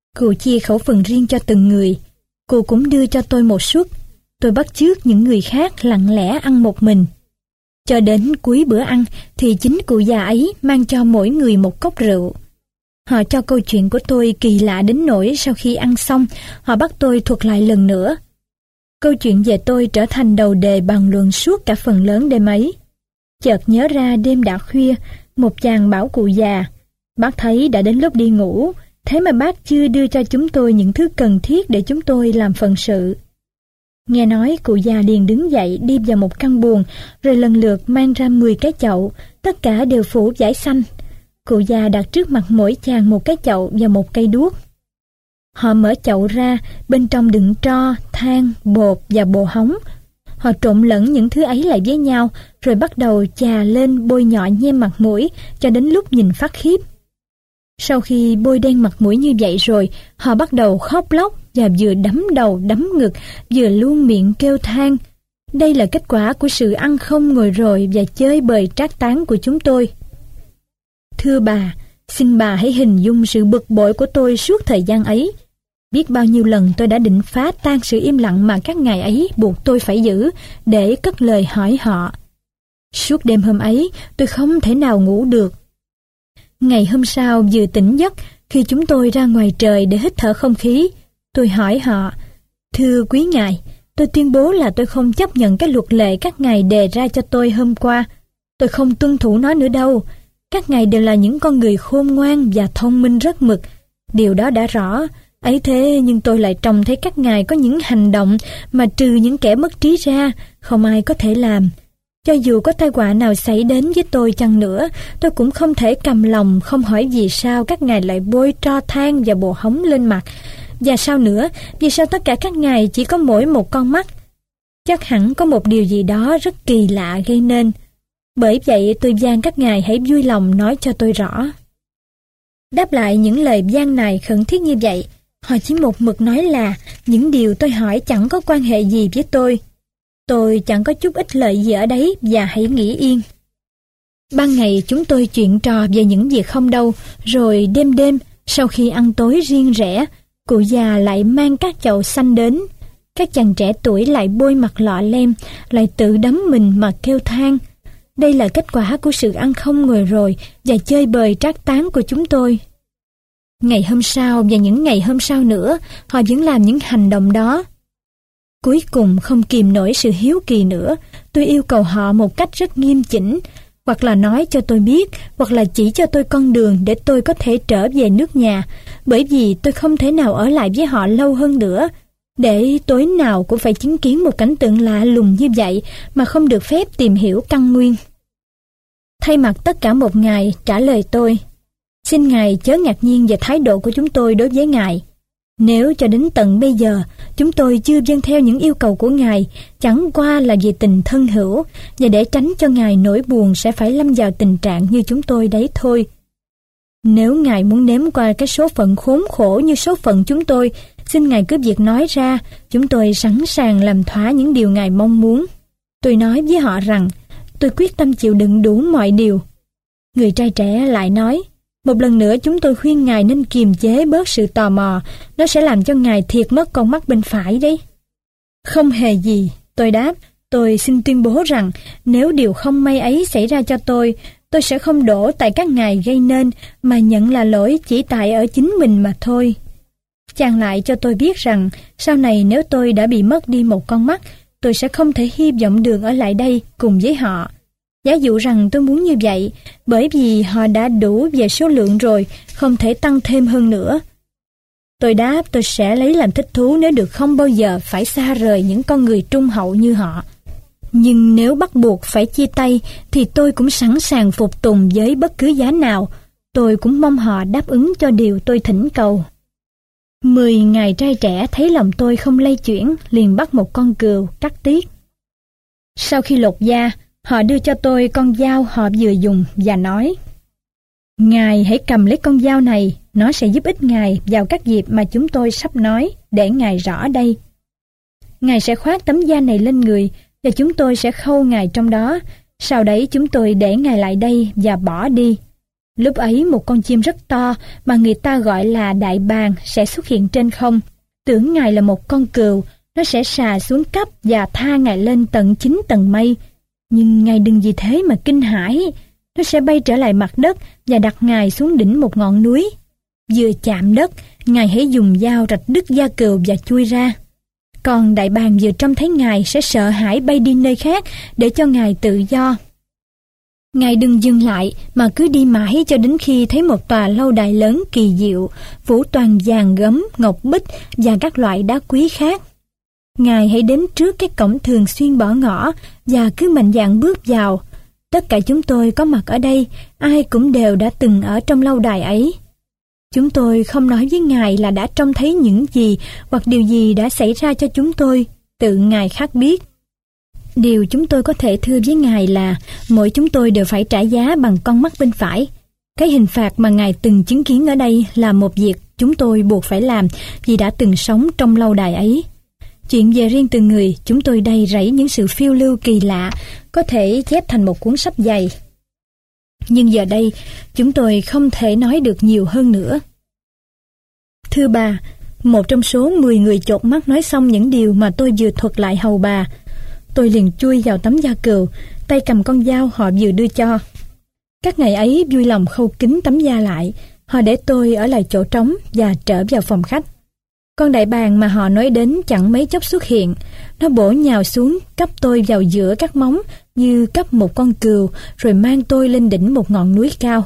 Cụ chia khẩu phần riêng cho từng người. Cụ cũng đưa cho tôi một suất. Tôi bắt chước những người khác lặng lẽ ăn một mình. Cho đến cuối bữa ăn thì chính cụ già ấy mang cho mỗi người một cốc rượu. Họ cho câu chuyện của tôi kỳ lạ đến nỗi sau khi ăn xong, họ bắt tôi thuật lại lần nữa. Câu chuyện về tôi trở thành đầu đề bàn luận suốt cả phần lớn đêm ấy. Chợt nhớ ra đêm đã khuya, một chàng bảo cụ già: "Bác thấy đã đến lúc đi ngủ, thế mà bác chưa đưa cho chúng tôi những thứ cần thiết để chúng tôi làm phận sự." Nghe nói, cụ già liền đứng dậy đi vào một căn buồng, rồi lần lượt mang ra 10 cái chậu, tất cả đều phủ vải xanh. Cụ già đặt trước mặt mỗi chàng một cái chậu và một cây đuốc. Họ mở chậu ra, bên trong đựng tro, than, bột và bồ hóng. Họ trộn lẫn những thứ ấy lại với nhau, rồi bắt đầu chà lên bôi nhọ nhem mặt mũi cho đến lúc nhìn phát khiếp. Sau khi bôi đen mặt mũi như vậy rồi, họ bắt đầu khóc lóc và vừa đấm đầu đấm ngực, vừa luôn miệng kêu than. Đây là kết quả của sự ăn không ngồi rồi và chơi bời trác tán của chúng tôi. Thưa bà, xin bà hãy hình dung sự bực bội của tôi suốt thời gian ấy. Biết bao nhiêu lần tôi đã định phá tan sự im lặng mà các ngài ấy buộc tôi phải giữ để cất lời hỏi họ. Suốt đêm hôm ấy, tôi không thể nào ngủ được. Ngày hôm sau vừa tỉnh giấc, khi chúng tôi ra ngoài trời để hít thở không khí, tôi hỏi họ: "Thưa quý ngài, tôi tuyên bố là tôi không chấp nhận cái luật lệ các ngài đề ra cho tôi hôm qua. Tôi không tuân thủ nó nữa đâu. Các ngài đều là những con người khôn ngoan và thông minh rất mực. Điều đó đã rõ. Ấy thế nhưng tôi lại trông thấy các ngài có những hành động mà trừ những kẻ mất trí ra, không ai có thể làm. Cho dù có tai họa nào xảy đến với tôi chăng nữa, tôi cũng không thể cầm lòng không hỏi vì sao các ngài lại bôi tro than và bồ hóng lên mặt. Và sao nữa, vì sao tất cả các ngài chỉ có mỗi một con mắt? Chắc hẳn có một điều gì đó rất kỳ lạ gây nên. Bởi vậy tôi van các ngài hãy vui lòng nói cho tôi rõ." Đáp lại những lời van này khẩn thiết như vậy, họ chỉ một mực nói là những điều tôi hỏi chẳng có quan hệ gì với tôi. Tôi chẳng có chút ích lợi gì ở đấy và hãy nghỉ yên. Ban ngày chúng tôi chuyện trò về những việc không đâu, rồi đêm đêm, sau khi ăn tối riêng rẽ, cụ già lại mang các chậu xanh đến. Các chàng trẻ tuổi lại bôi mặt lọ lem, lại tự đấm mình mà kêu than. Đây là kết quả của sự ăn không ngồi rồi và chơi bời trác tán của chúng tôi. Ngày hôm sau và những ngày hôm sau nữa, họ vẫn làm những hành động đó. Cuối cùng không kìm nổi sự hiếu kỳ nữa, tôi yêu cầu họ một cách rất nghiêm chỉnh, hoặc là nói cho tôi biết, hoặc là chỉ cho tôi con đường để tôi có thể trở về nước nhà, bởi vì tôi không thể nào ở lại với họ lâu hơn nữa, để tối nào cũng phải chứng kiến một cảnh tượng lạ lùng như vậy mà không được phép tìm hiểu căn nguyên. Thay mặt tất cả một ngài trả lời tôi: "Xin ngài chớ ngạc nhiên về thái độ của chúng tôi đối với ngài. Nếu cho đến tận bây giờ chúng tôi chưa vâng theo những yêu cầu của ngài, chẳng qua là vì tình thân hữu và để tránh cho ngài nỗi buồn sẽ phải lâm vào tình trạng như chúng tôi đấy thôi. Nếu ngài muốn nếm qua cái số phận khốn khổ như số phận chúng tôi, xin ngài cứ việc nói ra, chúng tôi sẵn sàng làm thỏa những điều ngài mong muốn." Tôi nói với họ rằng tôi quyết tâm chịu đựng đủ mọi điều. Người trai trẻ lại nói: "Một lần nữa chúng tôi khuyên ngài nên kiềm chế bớt sự tò mò, nó sẽ làm cho ngài thiệt mất con mắt bên phải đấy." "Không hề gì," tôi đáp. "Tôi xin tuyên bố rằng nếu điều không may ấy xảy ra cho tôi sẽ không đổ tại các ngài gây nên, mà nhận là lỗi chỉ tại ở chính mình mà thôi." Chàng lại cho tôi biết rằng sau này nếu tôi đã bị mất đi một con mắt, tôi sẽ không thể hy vọng được ở lại đây cùng với họ. Giả dụ rằng tôi muốn như vậy, bởi vì họ đã đủ về số lượng rồi, không thể tăng thêm hơn nữa. Tôi đáp tôi sẽ lấy làm thích thú nếu được không bao giờ phải xa rời những con người trung hậu như họ. Nhưng nếu bắt buộc phải chia tay, thì tôi cũng sẵn sàng phục tùng với bất cứ giá nào. Tôi cũng mong họ đáp ứng cho điều tôi thỉnh cầu. 10 ngài trai trẻ thấy lòng tôi không lay chuyển, liền bắt một con cừu cắt tiết. Sau khi lột da, họ đưa cho tôi con dao họ vừa dùng và nói: "Ngài hãy cầm lấy con dao này, nó sẽ giúp ích ngài vào các dịp mà chúng tôi sắp nói, để ngài rõ đây. Ngài sẽ khoác tấm da này lên người và chúng tôi sẽ khâu ngài trong đó, sau đấy chúng tôi để ngài lại đây và bỏ đi. Lúc ấy một con chim rất to mà người ta gọi là đại bàng sẽ xuất hiện trên không. Tưởng Ngài là một con cừu, nó sẽ xà xuống cấp và tha Ngài lên tận 9 tầng mây. Nhưng Ngài đừng vì thế mà kinh hãi. Nó sẽ bay trở lại mặt đất và đặt Ngài xuống đỉnh một ngọn núi. Vừa chạm đất, Ngài hãy dùng dao rạch đứt da cừu và chui ra. Còn đại bàng vừa trông thấy Ngài sẽ sợ hãi bay đi nơi khác để cho Ngài tự do. Ngài đừng dừng lại mà cứ đi mãi cho đến khi thấy một tòa lâu đài lớn kỳ diệu, phủ toàn vàng gấm, ngọc bích và các loại đá quý khác. Ngài hãy đến trước cái cổng thường xuyên bỏ ngỏ và cứ mạnh dạn bước vào. Tất cả chúng tôi có mặt ở đây, ai cũng đều đã từng ở trong lâu đài ấy. Chúng tôi không nói với Ngài là đã trông thấy những gì hoặc điều gì đã xảy ra cho chúng tôi, tự Ngài khác biết. Điều chúng tôi có thể thưa với Ngài là mỗi chúng tôi đều phải trả giá bằng con mắt bên phải. Cái hình phạt mà Ngài từng chứng kiến ở đây là một việc chúng tôi buộc phải làm vì đã từng sống trong lâu đài ấy. Chuyện về riêng từng người, chúng tôi đầy rẫy những sự phiêu lưu kỳ lạ, có thể chép thành một cuốn sách dày. Nhưng giờ đây, chúng tôi không thể nói được nhiều hơn nữa. Thưa bà, một trong số 10 người chột mắt nói xong những điều mà tôi vừa thuật lại hầu bà. Tôi liền chui vào tấm da cừu, tay cầm con dao họ vừa đưa cho. Các ngày ấy vui lòng khâu kín tấm da lại, họ để tôi ở lại chỗ trống và trở vào phòng khách. Con đại bàng mà họ nói đến chẳng mấy chốc xuất hiện, nó bổ nhào xuống cắp tôi vào giữa các móng như cắp một con cừu rồi mang tôi lên đỉnh một ngọn núi cao.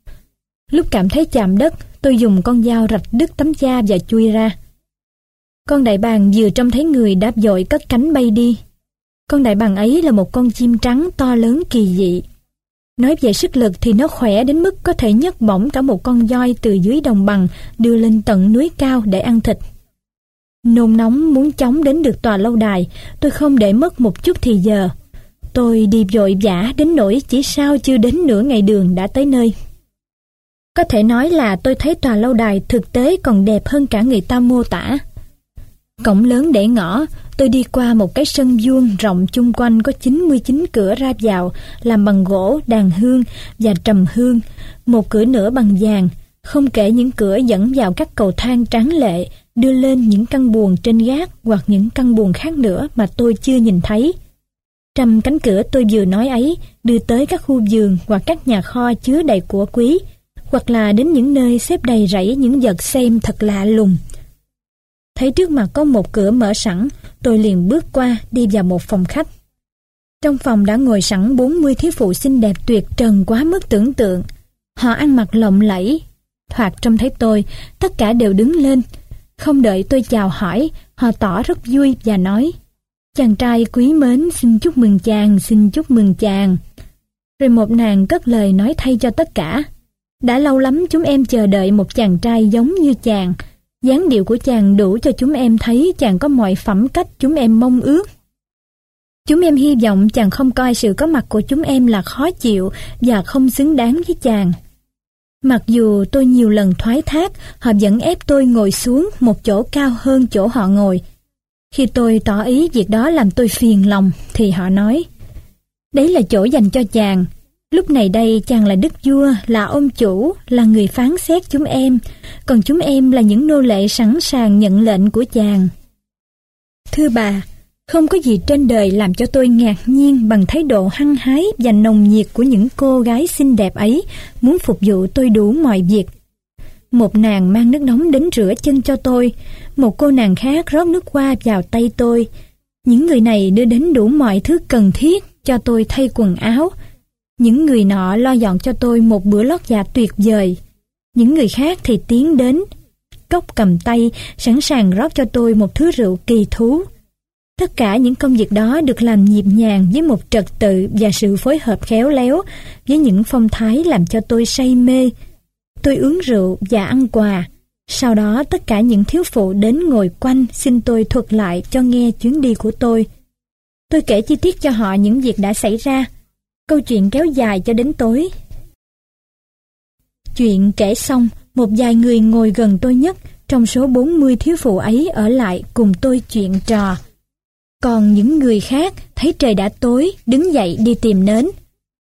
Lúc cảm thấy chạm đất, tôi dùng con dao rạch đứt tấm da và chui ra. Con đại bàng vừa trông thấy người đáp vội cất cánh bay đi. Con đại bàng ấy là một con chim trắng to lớn kỳ dị. Nói về sức lực thì nó khỏe đến mức có thể nhấc bổng cả một con voi từ dưới đồng bằng đưa lên tận núi cao để ăn thịt. Nôn nóng muốn chóng đến được tòa lâu đài, tôi không để mất một chút thì giờ. Tôi đi vội vã đến nỗi chỉ sau chưa đến nửa ngày đường đã tới nơi. Có thể nói là tôi thấy tòa lâu đài thực tế còn đẹp hơn cả người ta mô tả. Cổng lớn để ngõ, tôi đi qua một cái sân vuông rộng chung quanh có 99 cửa ra vào, làm bằng gỗ, đàn hương và trầm hương, một cửa nữa bằng vàng, không kể những cửa dẫn vào các cầu thang tráng lệ, đưa lên những căn buồng trên gác hoặc những căn buồng khác nữa mà tôi chưa nhìn thấy. Trăm cánh cửa tôi vừa nói ấy đưa tới các khu vườn hoặc các nhà kho chứa đầy của quý, hoặc là đến những nơi xếp đầy rẫy những vật xem thật lạ lùng. Thấy trước mặt có một cửa mở sẵn, tôi liền bước qua đi vào một phòng khách. Trong phòng đã ngồi sẵn 40 thiếu phụ xinh đẹp tuyệt trần quá mức tưởng tượng. Họ ăn mặc lộng lẫy. Thoạt trông thấy tôi, tất cả đều đứng lên. Không đợi tôi chào hỏi, họ tỏ rất vui và nói: "Chàng trai quý mến, xin chúc mừng chàng, xin chúc mừng chàng." Rồi một nàng cất lời nói thay cho tất cả: "Đã lâu lắm chúng em chờ đợi một chàng trai giống như chàng. Dáng điệu của chàng đủ cho chúng em thấy chàng có mọi phẩm cách chúng em mong ước. Chúng em hy vọng chàng không coi sự có mặt của chúng em là khó chịu và không xứng đáng với chàng." Mặc dù tôi nhiều lần thoái thác, họ vẫn ép tôi ngồi xuống một chỗ cao hơn chỗ họ ngồi. Khi tôi tỏ ý việc đó làm tôi phiền lòng, thì họ nói: "Đấy là chỗ dành cho chàng. Lúc này đây chàng là đức vua, là ông chủ, là người phán xét chúng em, còn chúng em là những nô lệ sẵn sàng nhận lệnh của chàng." Thưa bà, không có gì trên đời làm cho tôi ngạc nhiên bằng thái độ hăng hái và nồng nhiệt của những cô gái xinh đẹp ấy, muốn phục vụ tôi đủ mọi việc. Một nàng mang nước nóng đến rửa chân cho tôi, một cô nàng khác rót nước hoa vào tay tôi. Những người này đưa đến đủ mọi thứ cần thiết cho tôi thay quần áo. Những người nọ lo dọn cho tôi một bữa lót dạ tuyệt vời. Những người khác thì tiến đến, cốc cầm tay, sẵn sàng rót cho tôi một thứ rượu kỳ thú. Tất cả những công việc đó được làm nhịp nhàng với một trật tự và sự phối hợp khéo léo, với những phong thái làm cho tôi say mê. Tôi uống rượu và ăn quà. Sau đó tất cả những thiếu phụ đến ngồi quanh xin tôi thuật lại cho nghe chuyến đi của tôi. Tôi kể chi tiết cho họ những việc đã xảy ra. Câu chuyện kéo dài cho đến tối. Chuyện kể xong, một vài người ngồi gần tôi nhất trong số 40 thiếu phụ ấy ở lại cùng tôi chuyện trò. Còn những người khác thấy trời đã tối, đứng dậy đi tìm nến.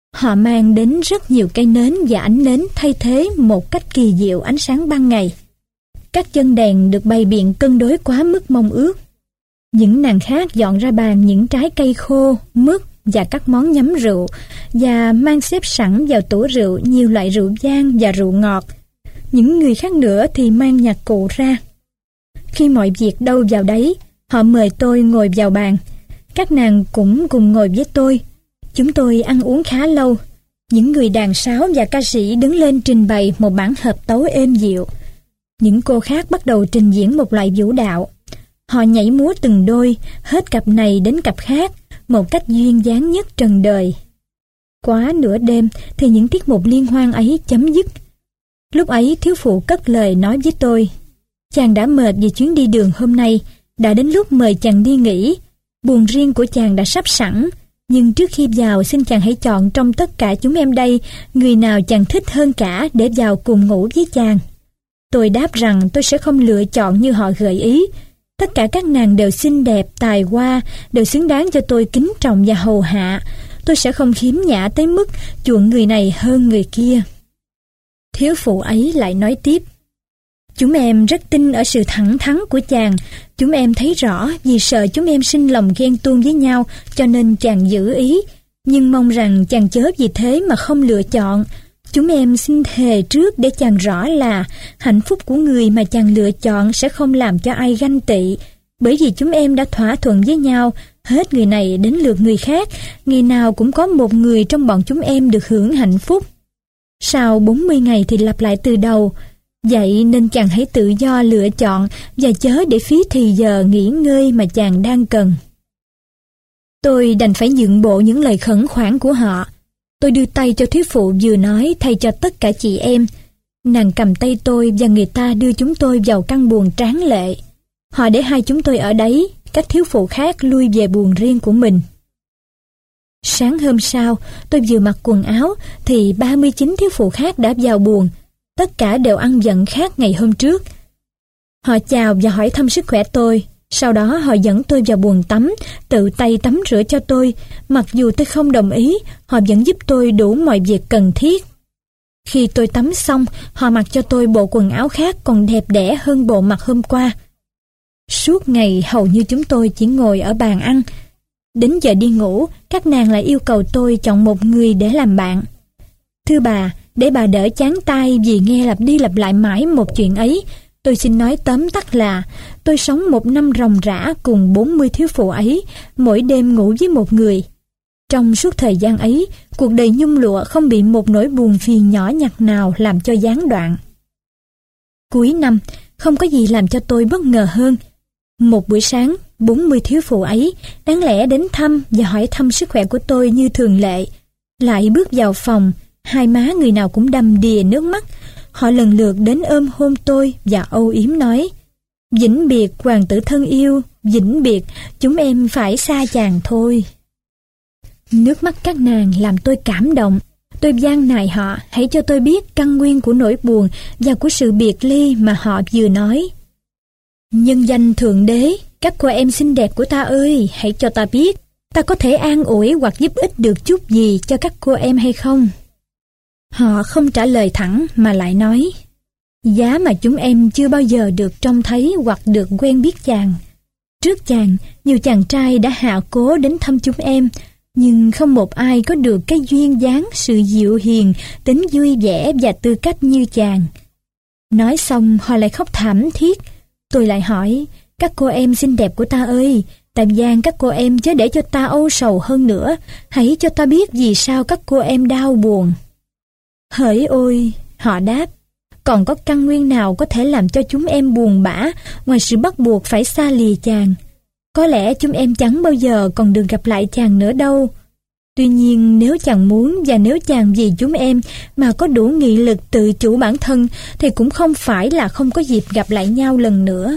Họ mang đến rất nhiều cây nến và ánh nến thay thế một cách kỳ diệu ánh sáng ban ngày. Các chân đèn được bày biện cân đối quá mức mong ước. Những nàng khác dọn ra bàn những trái cây khô, mứt và các món nhắm rượu, và mang xếp sẵn vào tủ rượu nhiều loại rượu vang và rượu ngọt. Những người khác nữa thì mang nhạc cụ ra. Khi mọi việc đâu vào đấy, họ mời tôi ngồi vào bàn. Các nàng cũng cùng ngồi với tôi. Chúng tôi ăn uống khá lâu. Những người đàn sáo và ca sĩ đứng lên trình bày một bản hợp tấu êm dịu. Những cô khác bắt đầu trình diễn một loại vũ đạo. Họ nhảy múa từng đôi, hết cặp này đến cặp khác, một cách duyên dáng nhất trần đời. Quá nửa đêm thì những tiết mục liên hoan ấy chấm dứt. Lúc ấy thiếu phụ cất lời nói với tôi: "Chàng đã mệt vì chuyến đi đường hôm nay, đã đến lúc mời chàng đi nghỉ. Buồng riêng của chàng đã sắp sẵn, nhưng trước khi vào xin chàng hãy chọn trong tất cả chúng em đây người nào chàng thích hơn cả để vào cùng ngủ với chàng." Tôi đáp rằng tôi sẽ không lựa chọn như họ gợi ý. Tất cả các nàng đều xinh đẹp, tài hoa, đều xứng đáng cho tôi kính trọng và hầu hạ. Tôi sẽ không khiếm nhã tới mức chuộng người này hơn người kia. Thiếu phụ ấy lại nói tiếp: "Chúng em rất tin ở sự thẳng thắn của chàng. Chúng em thấy rõ vì sợ chúng em sinh lòng ghen tuông với nhau, cho nên chàng giữ ý. Nhưng mong rằng chàng chớ vì thế mà không lựa chọn. Chúng em xin thề trước để chàng rõ là hạnh phúc của người mà chàng lựa chọn sẽ không làm cho ai ganh tị. Bởi vì chúng em đã thỏa thuận với nhau, hết người này đến lượt người khác, ngày nào cũng có một người trong bọn chúng em được hưởng hạnh phúc. Sau 40 ngày thì lặp lại từ đầu. Vậy nên chàng hãy tự do lựa chọn và chớ để phí thì giờ nghỉ ngơi mà chàng đang cần." Tôi đành phải nhượng bộ những lời khẩn khoản của họ. Tôi đưa tay cho thiếu phụ vừa nói thay cho tất cả chị em. Nàng cầm tay tôi và người ta đưa chúng tôi vào căn buồng tráng lệ. Họ để hai chúng tôi ở đấy, các thiếu phụ khác lui về buồng riêng của mình. Sáng hôm sau, tôi vừa mặc quần áo thì 39 thiếu phụ khác đã vào buồng. Tất cả đều ăn giận khác ngày hôm trước. Họ chào và hỏi thăm sức khỏe tôi. Sau đó họ dẫn tôi vào buồng tắm, tự tay tắm rửa cho tôi. Mặc dù tôi không đồng ý, họ vẫn giúp tôi đủ mọi việc cần thiết. Khi tôi tắm xong, họ mặc cho tôi bộ quần áo khác còn đẹp đẽ hơn bộ mặc hôm qua. Suốt ngày hầu như chúng tôi chỉ ngồi ở bàn ăn. Đến giờ đi ngủ, các nàng lại yêu cầu tôi chọn một người để làm bạn. Thưa bà, để bà đỡ chán tai vì nghe lặp đi lặp lại mãi một chuyện ấy, tôi xin nói tóm tắt là tôi sống một năm ròng rã cùng 40 thiếu phụ ấy, mỗi đêm ngủ với một người. Trong suốt thời gian ấy, cuộc đời nhung lụa không bị một nỗi buồn phiền nhỏ nhặt nào làm cho gián đoạn. Cuối năm, không có gì làm cho tôi bất ngờ hơn. Một buổi sáng, 40 thiếu phụ ấy đáng lẽ đến thăm và hỏi thăm sức khỏe của tôi như thường lệ, lại bước vào phòng, hai má người nào cũng đầm đìa nước mắt. Họ lần lượt đến ôm hôn tôi và âu yếm nói: "Vĩnh biệt hoàng tử thân yêu, vĩnh biệt, chúng em phải xa chàng thôi." Nước mắt các nàng làm tôi cảm động. Tôi van nài họ hãy cho tôi biết căn nguyên của nỗi buồn và của sự biệt ly mà họ vừa nói. "Nhân danh Thượng Đế, các cô em xinh đẹp của ta ơi, hãy cho ta biết, ta có thể an ủi hoặc giúp ích được chút gì cho các cô em hay không?" Họ không trả lời thẳng mà lại nói: "Giá mà chúng em chưa bao giờ được trông thấy hoặc được quen biết chàng. Trước chàng, nhiều chàng trai đã hạ cố đến thăm chúng em, nhưng không một ai có được cái duyên dáng, sự dịu hiền, tính vui vẻ và tư cách như chàng." Nói xong họ lại khóc thảm thiết. Tôi lại hỏi: "Các cô em xinh đẹp của ta ơi, ta van các cô em chớ để cho ta âu sầu hơn nữa, hãy cho ta biết vì sao các cô em đau buồn." "Hỡi ôi," họ đáp, "còn có căn nguyên nào có thể làm cho chúng em buồn bã ngoài sự bắt buộc phải xa lìa chàng? Có lẽ chúng em chẳng bao giờ còn được gặp lại chàng nữa đâu. Tuy nhiên nếu chàng muốn và nếu chàng vì chúng em mà có đủ nghị lực tự chủ bản thân thì cũng không phải là không có dịp gặp lại nhau lần nữa."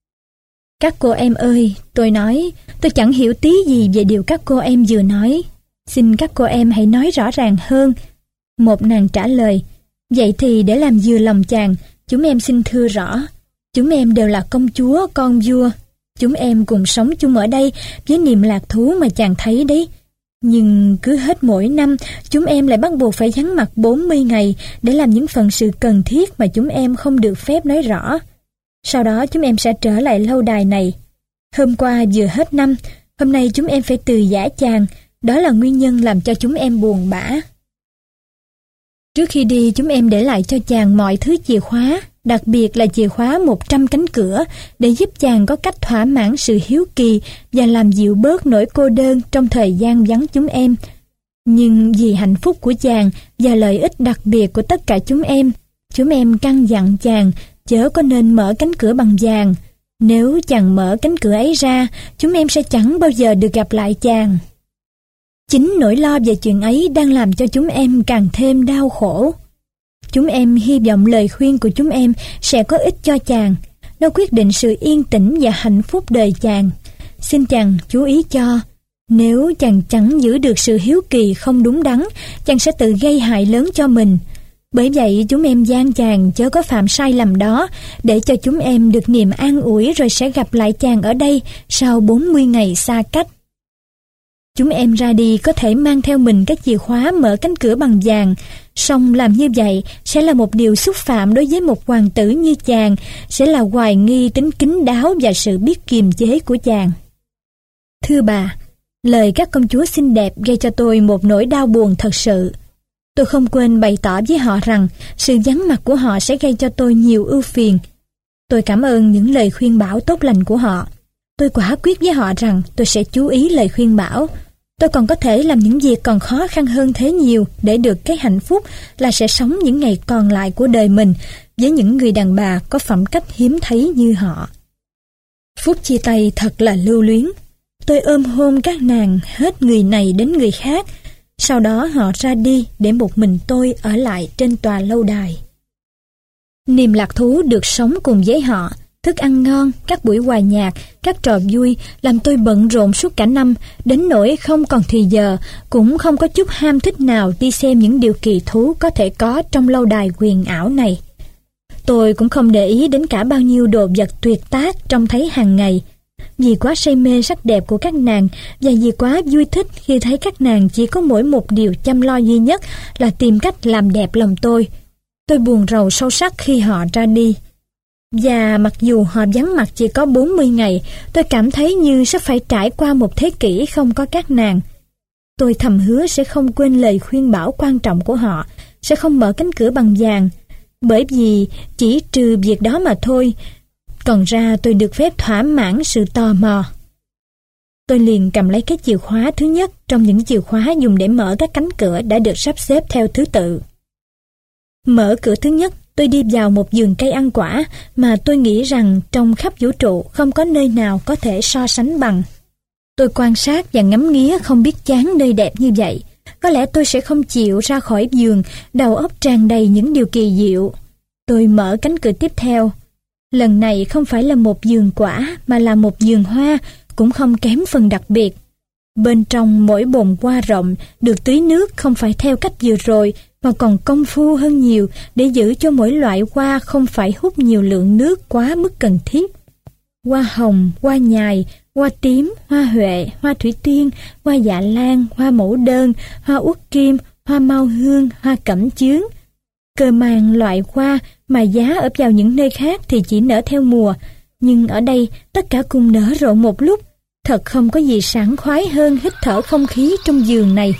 "Các cô em ơi," tôi nói, "tôi chẳng hiểu tí gì về điều các cô em vừa nói. Xin các cô em hãy nói rõ ràng hơn." Một nàng trả lời: "Vậy thì để làm vừa lòng chàng, chúng em xin thưa rõ. Chúng em đều là công chúa, con vua. Chúng em cùng sống chung ở đây với niềm lạc thú mà chàng thấy đấy. Nhưng cứ hết mỗi năm, chúng em lại bắt buộc phải vắng mặt 40 ngày để làm những phần sự cần thiết mà chúng em không được phép nói rõ. Sau đó chúng em sẽ trở lại lâu đài này. Hôm qua vừa hết năm, hôm nay chúng em phải từ giã chàng, đó là nguyên nhân làm cho chúng em buồn bã. Trước khi đi, chúng em để lại cho chàng mọi thứ chìa khóa, đặc biệt là chìa khóa 100 cánh cửa, để giúp chàng có cách thỏa mãn sự hiếu kỳ và làm dịu bớt nỗi cô đơn trong thời gian vắng chúng em. Nhưng vì hạnh phúc của chàng và lợi ích đặc biệt của tất cả chúng em căn dặn chàng chớ có nên mở cánh cửa bằng vàng. Nếu chàng mở cánh cửa ấy ra, chúng em sẽ chẳng bao giờ được gặp lại chàng. Chính nỗi lo về chuyện ấy đang làm cho chúng em càng thêm đau khổ. Chúng em hy vọng lời khuyên của chúng em sẽ có ích cho chàng. Nó quyết định sự yên tĩnh và hạnh phúc đời chàng. Xin chàng chú ý cho. Nếu chàng chẳng giữ được sự hiếu kỳ không đúng đắn, chàng sẽ tự gây hại lớn cho mình. Bởi vậy chúng em van chàng chớ có phạm sai lầm đó, để cho chúng em được niềm an ủi rồi sẽ gặp lại chàng ở đây sau 40 ngày xa cách. Chúng em ra đi có thể mang theo mình cái chìa khóa mở cánh cửa bằng vàng, song làm như vậy sẽ là một điều xúc phạm đối với một hoàng tử như chàng, sẽ là hoài nghi tính kín đáo và sự biết kiềm chế của chàng. Thưa bà, lời các công chúa xinh đẹp gây cho tôi một nỗi đau buồn thật sự. Tôi không quên bày tỏ với họ rằng sự vắng mặt của họ sẽ gây cho tôi nhiều ưu phiền. Tôi cảm ơn những lời khuyên bảo tốt lành của họ. Tôi quả quyết với họ rằng tôi sẽ chú ý lời khuyên bảo. Tôi còn có thể làm những việc còn khó khăn hơn thế nhiều để được cái hạnh phúc là sẽ sống những ngày còn lại của đời mình với những người đàn bà có phẩm cách hiếm thấy như họ. Phút chia tay thật là lưu luyến. Tôi ôm hôn các nàng hết người này đến người khác. Sau đó họ ra đi để một mình tôi ở lại trên tòa lâu đài. Niềm lạc thú được sống cùng với họ, thức ăn ngon, các buổi hòa nhạc, các trò vui làm tôi bận rộn suốt cả năm, đến nỗi không còn thì giờ, cũng không có chút ham thích nào đi xem những điều kỳ thú có thể có trong lâu đài huyền ảo này. Tôi cũng không để ý đến cả bao nhiêu đồ vật tuyệt tác trông thấy hàng ngày. Vì quá say mê sắc đẹp của các nàng và vì quá vui thích khi thấy các nàng chỉ có mỗi một điều chăm lo duy nhất là tìm cách làm đẹp lòng tôi buồn rầu sâu sắc khi họ ra đi. Và mặc dù họ vắng mặt chỉ có 40 ngày, tôi cảm thấy như sẽ phải trải qua một thế kỷ không có các nàng. Tôi thầm hứa sẽ không quên lời khuyên bảo quan trọng của họ, sẽ không mở cánh cửa bằng vàng, bởi vì chỉ trừ việc đó mà thôi, còn ra tôi được phép thỏa mãn sự tò mò. Tôi liền cầm lấy cái chìa khóa thứ nhất trong những chìa khóa dùng để mở các cánh cửa đã được sắp xếp theo thứ tự. Mở cửa thứ nhất, tôi đi vào một vườn cây ăn quả mà tôi nghĩ rằng trong khắp vũ trụ không có nơi nào có thể so sánh bằng. Tôi quan sát và ngắm nghía không biết chán nơi đẹp như vậy. Có lẽ tôi sẽ không chịu ra khỏi vườn, đầu óc tràn đầy những điều kỳ diệu. Tôi mở cánh cửa tiếp theo. Lần này không phải là một vườn quả mà là một vườn hoa, cũng không kém phần đặc biệt. Bên trong mỗi bồn hoa rộng được tưới nước không phải theo cách vừa rồi mà còn công phu hơn nhiều để giữ cho mỗi loại hoa không phải hút nhiều lượng nước quá mức cần thiết. Hoa hồng, hoa nhài, hoa tím, hoa huệ, hoa thủy tiên, hoa dạ lan, hoa mẫu đơn, hoa uất kim, hoa mao hương, hoa cẩm chướng. Cơ mang loại hoa mà giá ở vào những nơi khác thì chỉ nở theo mùa, nhưng ở đây tất cả cùng nở rộ một lúc. Thật không có gì sảng khoái hơn hít thở không khí trong vườn này.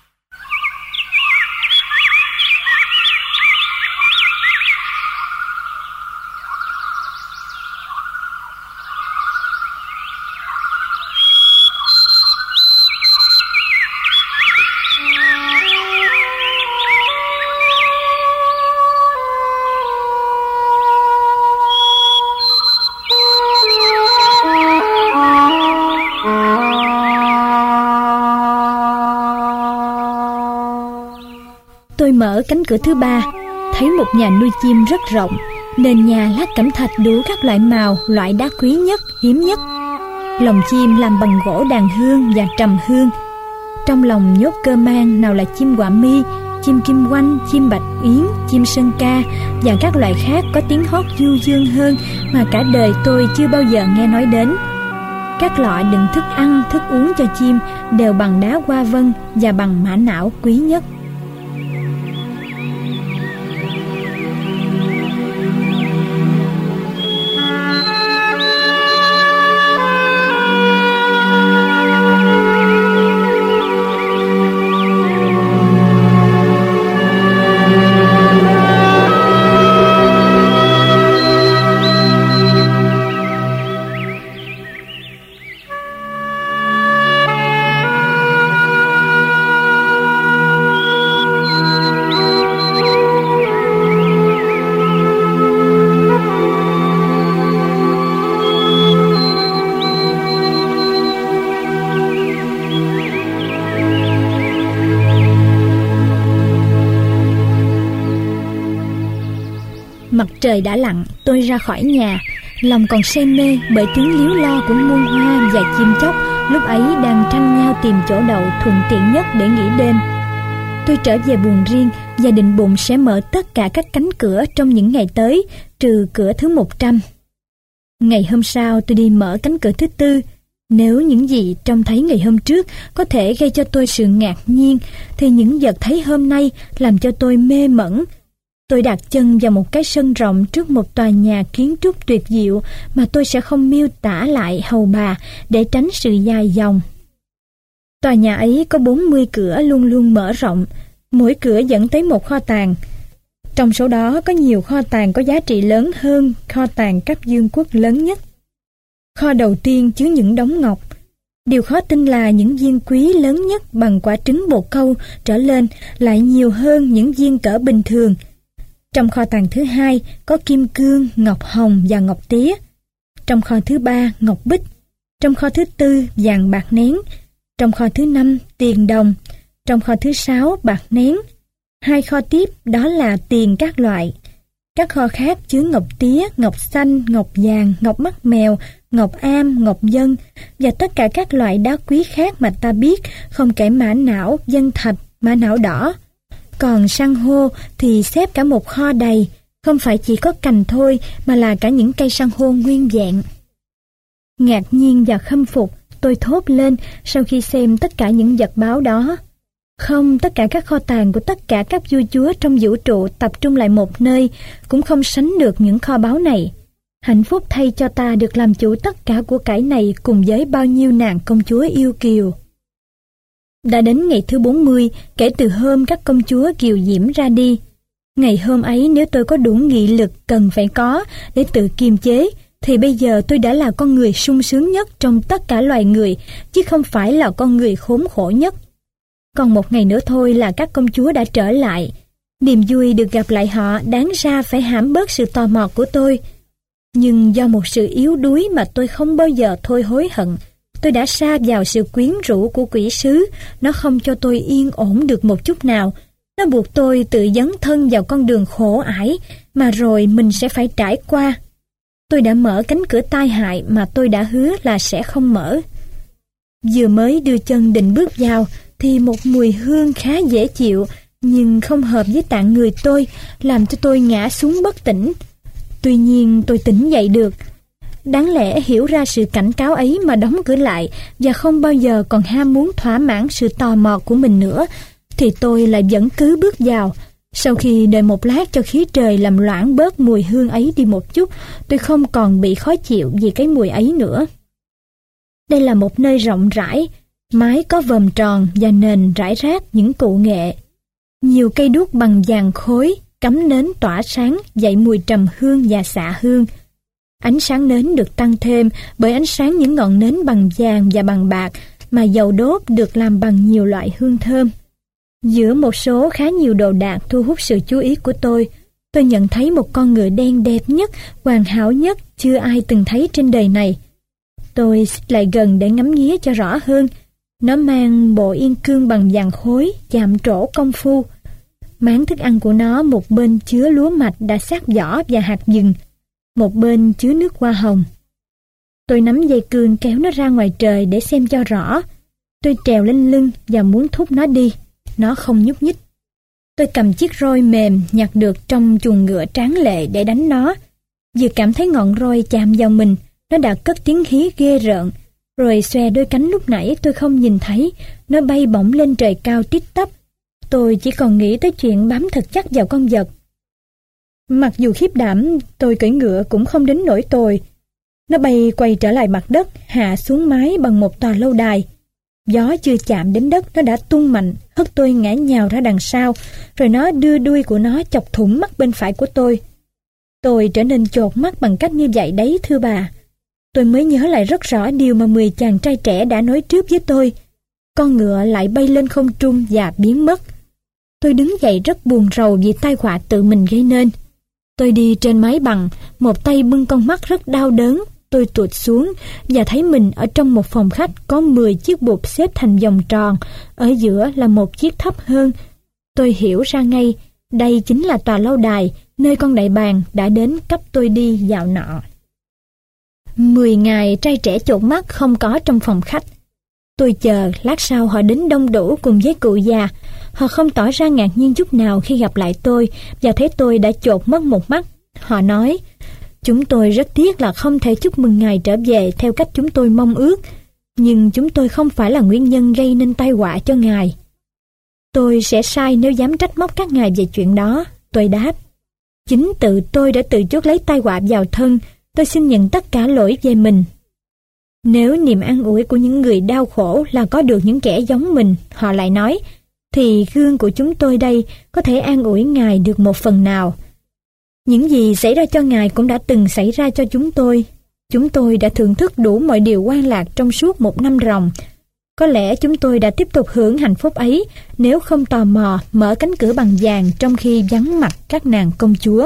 Tôi mở cánh cửa thứ ba, thấy một nhà nuôi chim rất rộng, nền nhà lát cẩm thạch đủ các loại màu, loại đá quý nhất, hiếm nhất. Lồng chim làm bằng gỗ đàn hương và trầm hương. Trong lồng nhốt cơ mang nào là chim họa mi, chim kim oanh, chim bạch yến, chim sơn ca và các loại khác có tiếng hót du dương hơn mà cả đời tôi chưa bao giờ nghe nói đến. Các lọ đựng thức ăn, thức uống cho chim đều bằng đá hoa vân và bằng mã não quý nhất. Mặt trời đã lặn, tôi ra khỏi nhà, lòng còn say mê bởi tiếng líu lo của muôn hoa và chim chóc lúc ấy đang tranh nhau tìm chỗ đậu thuận tiện nhất để nghỉ đêm. Tôi trở về buồng riêng và định bụng sẽ mở tất cả các cánh cửa trong những ngày tới, trừ cửa thứ 100. Ngày hôm sau tôi đi mở cánh cửa thứ 4. Nếu những gì trông thấy ngày hôm trước có thể gây cho tôi sự ngạc nhiên, thì những vật thấy hôm nay làm cho tôi mê mẩn. Tôi đặt chân vào một cái sân rộng trước một tòa nhà kiến trúc tuyệt diệu mà tôi sẽ không miêu tả lại hầu bà để tránh sự dài dòng. Tòa nhà ấy có 40 cửa luôn luôn mở rộng, mỗi cửa dẫn tới một kho tàng. Trong số đó có nhiều kho tàng có giá trị lớn hơn kho tàng cấp vương quốc lớn nhất. Kho đầu tiên chứa những đống ngọc. Điều khó tin là những viên quý lớn nhất bằng quả trứng bồ câu trở lên lại nhiều hơn những viên cỡ bình thường. Trong kho tàng thứ 2 có kim cương, ngọc hồng và ngọc tía. Trong kho thứ 3 ngọc bích. Trong kho thứ 4 vàng bạc nén. Trong kho thứ 5 tiền đồng. Trong kho thứ 6 bạc nén. 2 kho tiếp đó là tiền các loại. Các kho khác chứa ngọc tía, ngọc xanh, ngọc vàng, ngọc mắt mèo, ngọc am, ngọc dân và tất cả các loại đá quý khác mà ta biết, không kể mã não, dân thạch, mã não đỏ. Còn san hô thì xếp cả một kho đầy, không phải chỉ có cành thôi mà là cả những cây san hô nguyên vẹn. Ngạc nhiên và khâm phục, tôi thốt lên sau khi xem tất cả những vật báu đó. Không, tất cả các kho tàng của tất cả các vua chúa trong vũ trụ tập trung lại một nơi cũng không sánh được những kho báu này. Hạnh phúc thay cho ta được làm chủ tất cả của cải này cùng với bao nhiêu nàng công chúa yêu kiều. Đã đến ngày thứ 40 kể từ hôm các công chúa kiều diễm ra đi. Ngày hôm ấy nếu tôi có đủ nghị lực cần phải có để tự kiềm chế, thì bây giờ tôi đã là con người sung sướng nhất trong tất cả loài người, chứ không phải là con người khốn khổ nhất. Còn một ngày nữa thôi là các công chúa đã trở lại. Niềm vui được gặp lại họ đáng ra phải hãm bớt sự tò mò của tôi. Nhưng do một sự yếu đuối mà tôi không bao giờ thôi hối hận, tôi đã sa vào sự quyến rũ của quỷ sứ. Nó không cho tôi yên ổn được một chút nào. Nó buộc tôi tự dấn thân vào con đường khổ ải mà rồi mình sẽ phải trải qua. Tôi đã mở cánh cửa tai hại mà tôi đã hứa là sẽ không mở. Vừa mới đưa chân định bước vào thì một mùi hương khá dễ chịu nhưng không hợp với tạng người tôi, làm cho tôi ngã xuống bất tỉnh. Tuy nhiên tôi tỉnh dậy được. Đáng lẽ hiểu ra sự cảnh cáo ấy mà đóng cửa lại và không bao giờ còn ham muốn thỏa mãn sự tò mò của mình nữa, thì tôi lại vẫn cứ bước vào. Sau khi đợi một lát cho khí trời làm loãng bớt mùi hương ấy đi một chút, tôi không còn bị khó chịu vì cái mùi ấy nữa. Đây là một nơi rộng rãi, mái có vòm tròn và nền rải rác những cụ nghệ. Nhiều cây đuốc bằng vàng khối, cắm nến tỏa sáng dậy mùi trầm hương và xạ hương. Ánh sáng nến được tăng thêm bởi ánh sáng những ngọn nến bằng vàng và bằng bạc mà dầu đốt được làm bằng nhiều loại hương thơm. Giữa một số khá nhiều đồ đạc thu hút sự chú ý của tôi nhận thấy một con ngựa đen đẹp nhất, hoàn hảo nhất chưa ai từng thấy trên đời này. Tôi xích lại gần để ngắm nghía cho rõ hơn. Nó mang bộ yên cương bằng vàng khối, chạm trổ công phu. Máng thức ăn của nó một bên chứa lúa mạch đã sát vỏ và hạt vừng, một bên chứa nước hoa hồng. Tôi nắm dây cương kéo nó ra ngoài trời để xem cho rõ. Tôi trèo lên lưng và muốn thúc nó đi. Nó không nhúc nhích. Tôi cầm chiếc roi mềm nhặt được trong chuồng ngựa tráng lệ để đánh nó. Vừa cảm thấy ngọn roi chạm vào mình, nó đã cất tiếng hí ghê rợn, Rồi xòe đôi cánh lúc nãy tôi không nhìn thấy, nó bay bổng lên trời cao tít tắp. Tôi chỉ còn nghĩ tới chuyện bám thật chắc vào con vật. Mặc dù khiếp đảm, tôi cưỡi ngựa cũng không đến nỗi tồi. Nó bay quay trở lại mặt đất, hạ xuống mái bằng một tòa lâu đài. Gió chưa chạm đến đất, nó đã tung mạnh, hất tôi ngã nhào ra đằng sau, rồi nó đưa đuôi của nó chọc thủng mắt bên phải của tôi. Tôi trở nên chột mắt bằng cách như vậy đấy, thưa bà. Tôi mới nhớ lại rất rõ điều mà 10 chàng trai trẻ đã nói trước với tôi. Con ngựa lại bay lên không trung và biến mất. Tôi đứng dậy rất buồn rầu vì tai họa tự mình gây nên. Tôi đi trên mái bằng, một tay bưng con mắt rất đau đớn. Tôi tụt xuống và thấy mình ở trong một phòng khách có 10 chiếc bục xếp thành vòng tròn, ở giữa là một chiếc thấp hơn. Tôi hiểu ra ngay, đây chính là tòa lâu đài, nơi con đại bàng đã đến cấp tôi đi dạo nọ. 10 ngày trai trẻ chột mắt không có trong phòng khách. Tôi chờ, lát sau họ đến đông đủ cùng với cụ già. Họ không tỏ ra ngạc nhiên chút nào khi gặp lại tôi và thấy tôi đã chột mất một mắt. Họ nói, chúng tôi rất tiếc là không thể chúc mừng ngài trở về theo cách chúng tôi mong ước, nhưng chúng tôi không phải là nguyên nhân gây nên tai họa cho ngài. Tôi sẽ sai nếu dám trách móc các ngài về chuyện đó, tôi đáp. Chính tự tôi đã tự chuốc lấy tai họa vào thân, tôi xin nhận tất cả lỗi về mình. Nếu niềm an ủi của những người đau khổ là có được những kẻ giống mình, họ lại nói, thì gương của chúng tôi đây có thể an ủi ngài được một phần nào. Những gì xảy ra cho ngài cũng đã từng xảy ra cho chúng tôi. Chúng tôi đã thưởng thức đủ mọi điều hoan lạc trong suốt 1 năm ròng. Có lẽ chúng tôi đã tiếp tục hưởng hạnh phúc ấy nếu không tò mò mở cánh cửa bằng vàng trong khi vắng mặt các nàng công chúa.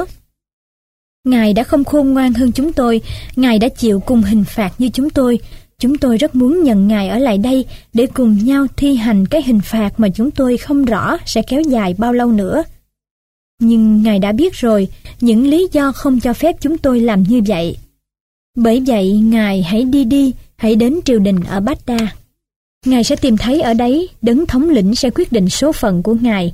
Ngài đã không khôn ngoan hơn chúng tôi, ngài đã chịu cùng hình phạt như chúng tôi. Chúng tôi rất muốn nhận ngài ở lại đây để cùng nhau thi hành cái hình phạt mà chúng tôi không rõ sẽ kéo dài bao lâu nữa. Nhưng ngài đã biết rồi những lý do không cho phép chúng tôi làm như vậy. Bởi vậy ngài hãy đi, hãy đến triều đình ở Baghdad. Ngài sẽ tìm thấy ở đấy đấng thống lĩnh sẽ quyết định số phận của ngài.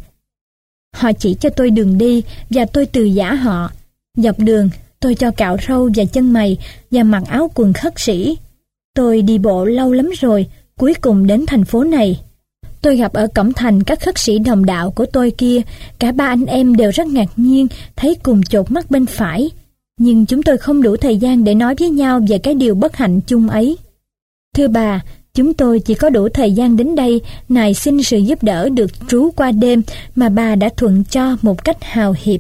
Họ chỉ cho tôi đường đi và tôi từ giã họ. Dọc đường tôi cho cạo râu và chân mày và mặc áo quần khất sĩ. Tôi đi bộ lâu lắm rồi, cuối cùng đến thành phố này. Tôi gặp ở cổng thành các khất sĩ đồng đạo của tôi kia, cả 3 anh em đều rất ngạc nhiên thấy cùng chột mắt bên phải. Nhưng chúng tôi không đủ thời gian để nói với nhau về cái điều bất hạnh chung ấy. Thưa bà, chúng tôi chỉ có đủ thời gian đến đây nài xin sự giúp đỡ được trú qua đêm mà bà đã thuận cho một cách hào hiệp.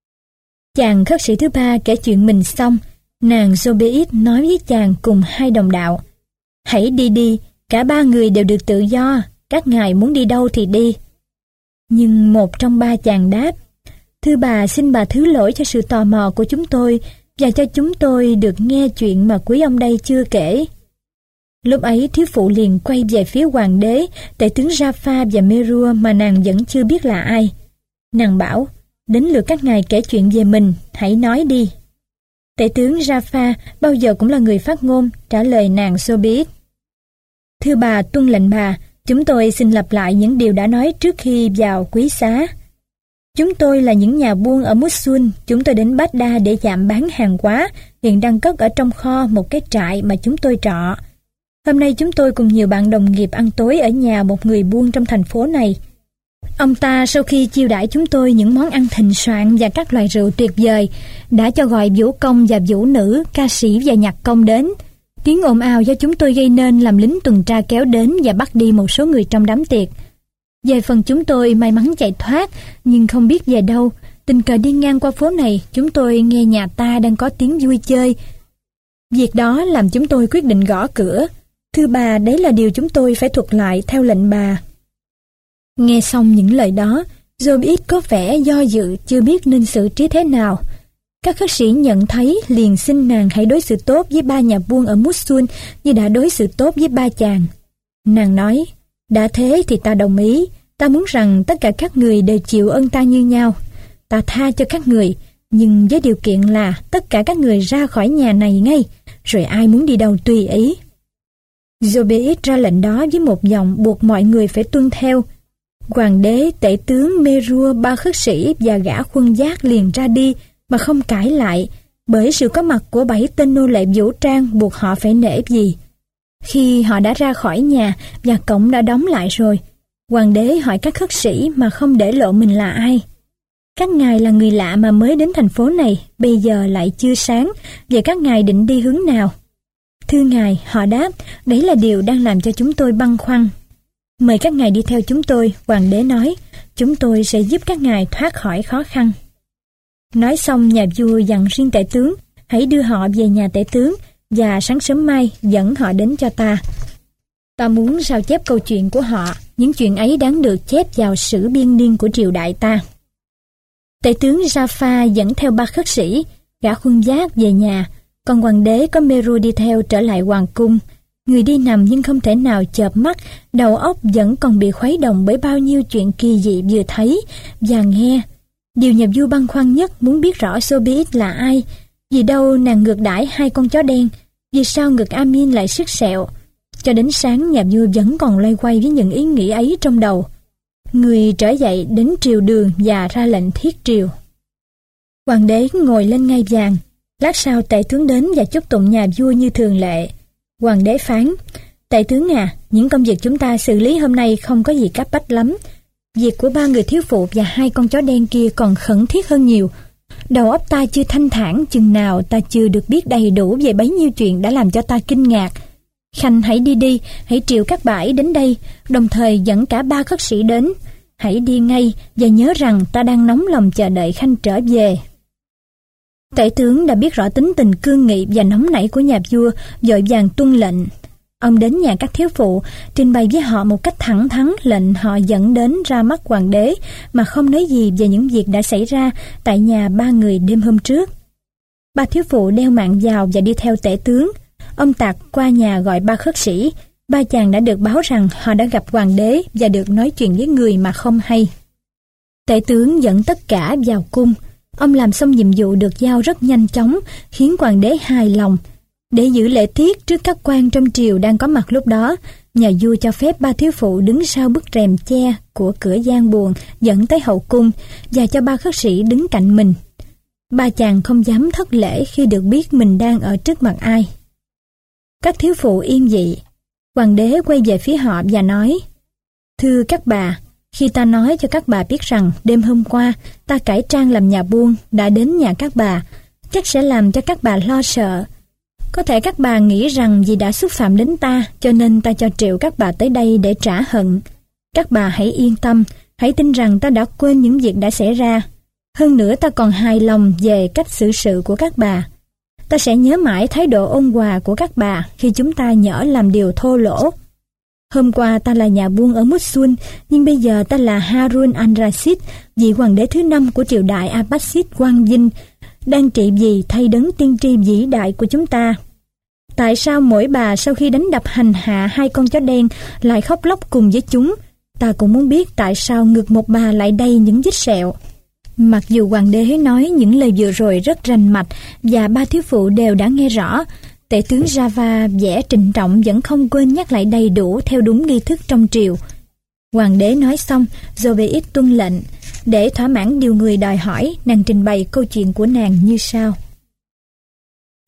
Chàng khất sĩ thứ 3 kể chuyện mình xong, nàng Zobeid nói với chàng cùng 2 đồng đạo. Hãy đi, cả 3 người đều được tự do, các ngài muốn đi đâu thì đi. Nhưng một trong 3 chàng đáp, thưa bà, xin bà thứ lỗi cho sự tò mò của chúng tôi và cho chúng tôi được nghe chuyện mà quý ông đây chưa kể. Lúc ấy thiếu phụ liền quay về phía hoàng đế, tể tướng Jaffa và Merua mà nàng vẫn chưa biết là ai. Nàng bảo, đến lượt các ngài kể chuyện về mình, hãy nói đi. Tể tướng Jaffa bao giờ cũng là người phát ngôn, trả lời nàng Zobeid. Thưa bà, tuân lệnh bà, chúng tôi xin lặp lại những điều đã nói trước khi vào quý xá. Chúng tôi là những nhà buôn ở Mosul, chúng tôi đến Baghdad để chạm bán hàng hóa, hiện đang cất ở trong kho một cái trại mà chúng tôi trọ. Hôm nay chúng tôi cùng nhiều bạn đồng nghiệp ăn tối ở nhà một người buôn trong thành phố này. Ông ta sau khi chiêu đãi chúng tôi những món ăn thịnh soạn và các loại rượu tuyệt vời, đã cho gọi vũ công và vũ nữ, ca sĩ và nhạc công đến. Tiếng ồn ào do chúng tôi gây nên làm lính tuần tra kéo đến và bắt đi một số người trong đám tiệc. Về phần chúng tôi may mắn chạy thoát, nhưng không biết về đâu. Tình cờ đi ngang qua phố này, chúng tôi nghe nhà ta đang có tiếng vui chơi. Việc đó làm chúng tôi quyết định gõ cửa. Thưa bà, đấy là điều chúng tôi phải thuật lại theo lệnh bà. Nghe xong những lời đó, Zobeid có vẻ do dự chưa biết nên xử trí thế nào. Các khất sĩ nhận thấy liền xin nàng hãy đối xử tốt với 3 nhà buôn ở Mosul như đã đối xử tốt với 3 chàng. Nàng nói, đã thế thì ta đồng ý, ta muốn rằng tất cả các người đều chịu ơn ta như nhau. Ta tha cho các người, nhưng với điều kiện là tất cả các người ra khỏi nhà này ngay, rồi ai muốn đi đâu tùy ý. Zobeid ra lệnh đó với một giọng buộc mọi người phải tuân theo. Hoàng đế, tể tướng, Merua, 3 khất sĩ và gã khuân giác liền ra đi mà không cãi lại, bởi sự có mặt của 7 tên nô lệ vũ trang buộc họ phải nể gì. Khi họ đã ra khỏi nhà và cổng đã đóng lại rồi, hoàng đế hỏi các khất sĩ mà không để lộ mình là ai. Các ngài là người lạ mà mới đến thành phố này, bây giờ lại chưa sáng, vậy các ngài định đi hướng nào? Thưa ngài, họ đáp, đấy là điều đang làm cho chúng tôi băn khoăn. Mời các ngài đi theo chúng tôi, hoàng đế nói, chúng tôi sẽ giúp các ngài thoát khỏi khó khăn. Nói xong, nhà vua dặn riêng tể tướng, hãy đưa họ về nhà tể tướng, và sáng sớm mai dẫn họ đến cho ta. Ta muốn sao chép câu chuyện của họ, những chuyện ấy đáng được chép vào sử biên niên của triều đại ta. Tể tướng Jaffa dẫn theo 3 khất sĩ, gã khuân vác về nhà, còn hoàng đế có Meru đi theo trở lại hoàng cung. Người đi nằm nhưng không thể nào chợp mắt, đầu óc vẫn còn bị khuấy động bởi bao nhiêu chuyện kỳ dị vừa thấy và nghe. Điều nhà vua băn khoăn nhất muốn biết rõ Sobiet là ai, vì đâu nàng ngược đãi 2 con chó đen, vì sao ngực Amin lại sứt sẹo. Cho đến sáng, nhà vua vẫn còn loay hoay với những ý nghĩ ấy trong đầu. Người trở dậy đến triều đường và ra lệnh thiết triều. Hoàng đế ngồi lên ngai vàng. Lát sau tể tướng đến và chúc tụng nhà vua như thường lệ. Hoàng đế phán, tể tướng à, những công việc chúng ta xử lý hôm nay không có gì cấp bách lắm. Việc của 3 người thiếu phụ và 2 con chó đen kia còn khẩn thiết hơn nhiều. Đầu óc ta chưa thanh thản chừng nào ta chưa được biết đầy đủ về bấy nhiêu chuyện đã làm cho ta kinh ngạc. Khanh hãy đi, hãy triệu các bà ấy đến đây, đồng thời dẫn cả 3 khất sĩ đến. Hãy đi ngay và nhớ rằng ta đang nóng lòng chờ đợi Khanh trở về. Tể tướng đã biết rõ tính tình cương nghị và nóng nảy của nhà vua, vội vàng tuân lệnh. Ông đến nhà các thiếu phụ, trình bày với họ một cách thẳng thắn lệnh họ dẫn đến ra mắt hoàng đế, mà không nói gì về những việc đã xảy ra tại nhà 3 người đêm hôm trước. 3 thiếu phụ đeo mạng vào và đi theo tể tướng. Ông Tạc qua nhà gọi 3 khất sĩ. 3 chàng đã được báo rằng họ đã gặp hoàng đế và được nói chuyện với người mà không hay. Tể tướng dẫn tất cả vào cung. Ông làm xong nhiệm vụ được giao rất nhanh chóng, khiến hoàng đế hài lòng. Để giữ lễ tiết trước các quan trong triều đang có mặt lúc đó, nhà vua cho phép 3 thiếu phụ đứng sau bức rèm che của cửa gian buồng dẫn tới hậu cung và cho 3 khất sĩ đứng cạnh mình. 3 chàng không dám thất lễ khi được biết mình đang ở trước mặt ai. Các thiếu phụ yên vị. Hoàng đế quay về phía họ và nói, thưa các bà, khi ta nói cho các bà biết rằng đêm hôm qua ta cải trang làm nhà buôn đã đến nhà các bà, chắc sẽ làm cho các bà lo sợ. Có thể các bà nghĩ rằng vì đã xúc phạm đến ta cho nên ta cho triệu các bà tới đây để trả hận. Các bà hãy yên tâm, hãy tin rằng ta đã quên những việc đã xảy ra. Hơn nữa ta còn hài lòng về cách xử sự của các bà. Ta sẽ nhớ mãi thái độ ôn hòa của các bà khi chúng ta nhỡ làm điều thô lỗ. Hôm qua ta là nhà buôn ở Mosul, nhưng bây giờ ta là Harun al-Rashid, vị hoàng đế thứ 5 của triều đại Abbasid quang vinh, đang trị vì thay đấng tiên tri vĩ đại của chúng ta. Tại sao mỗi bà sau khi đánh đập hành hạ 2 con chó đen lại khóc lóc cùng với chúng? Ta cũng muốn biết tại sao ngực một bà lại đầy những vết sẹo. Mặc dù hoàng đế nói những lời vừa rồi rất rành mạch và 3 thiếu phụ đều đã nghe rõ, tể tướng Java vẻ trịnh trọng vẫn không quên nhắc lại đầy đủ theo đúng nghi thức trong triều. Hoàng đế nói xong, Zobeid tuân lệnh. Để thỏa mãn điều người đòi hỏi, nàng trình bày câu chuyện của nàng như sau.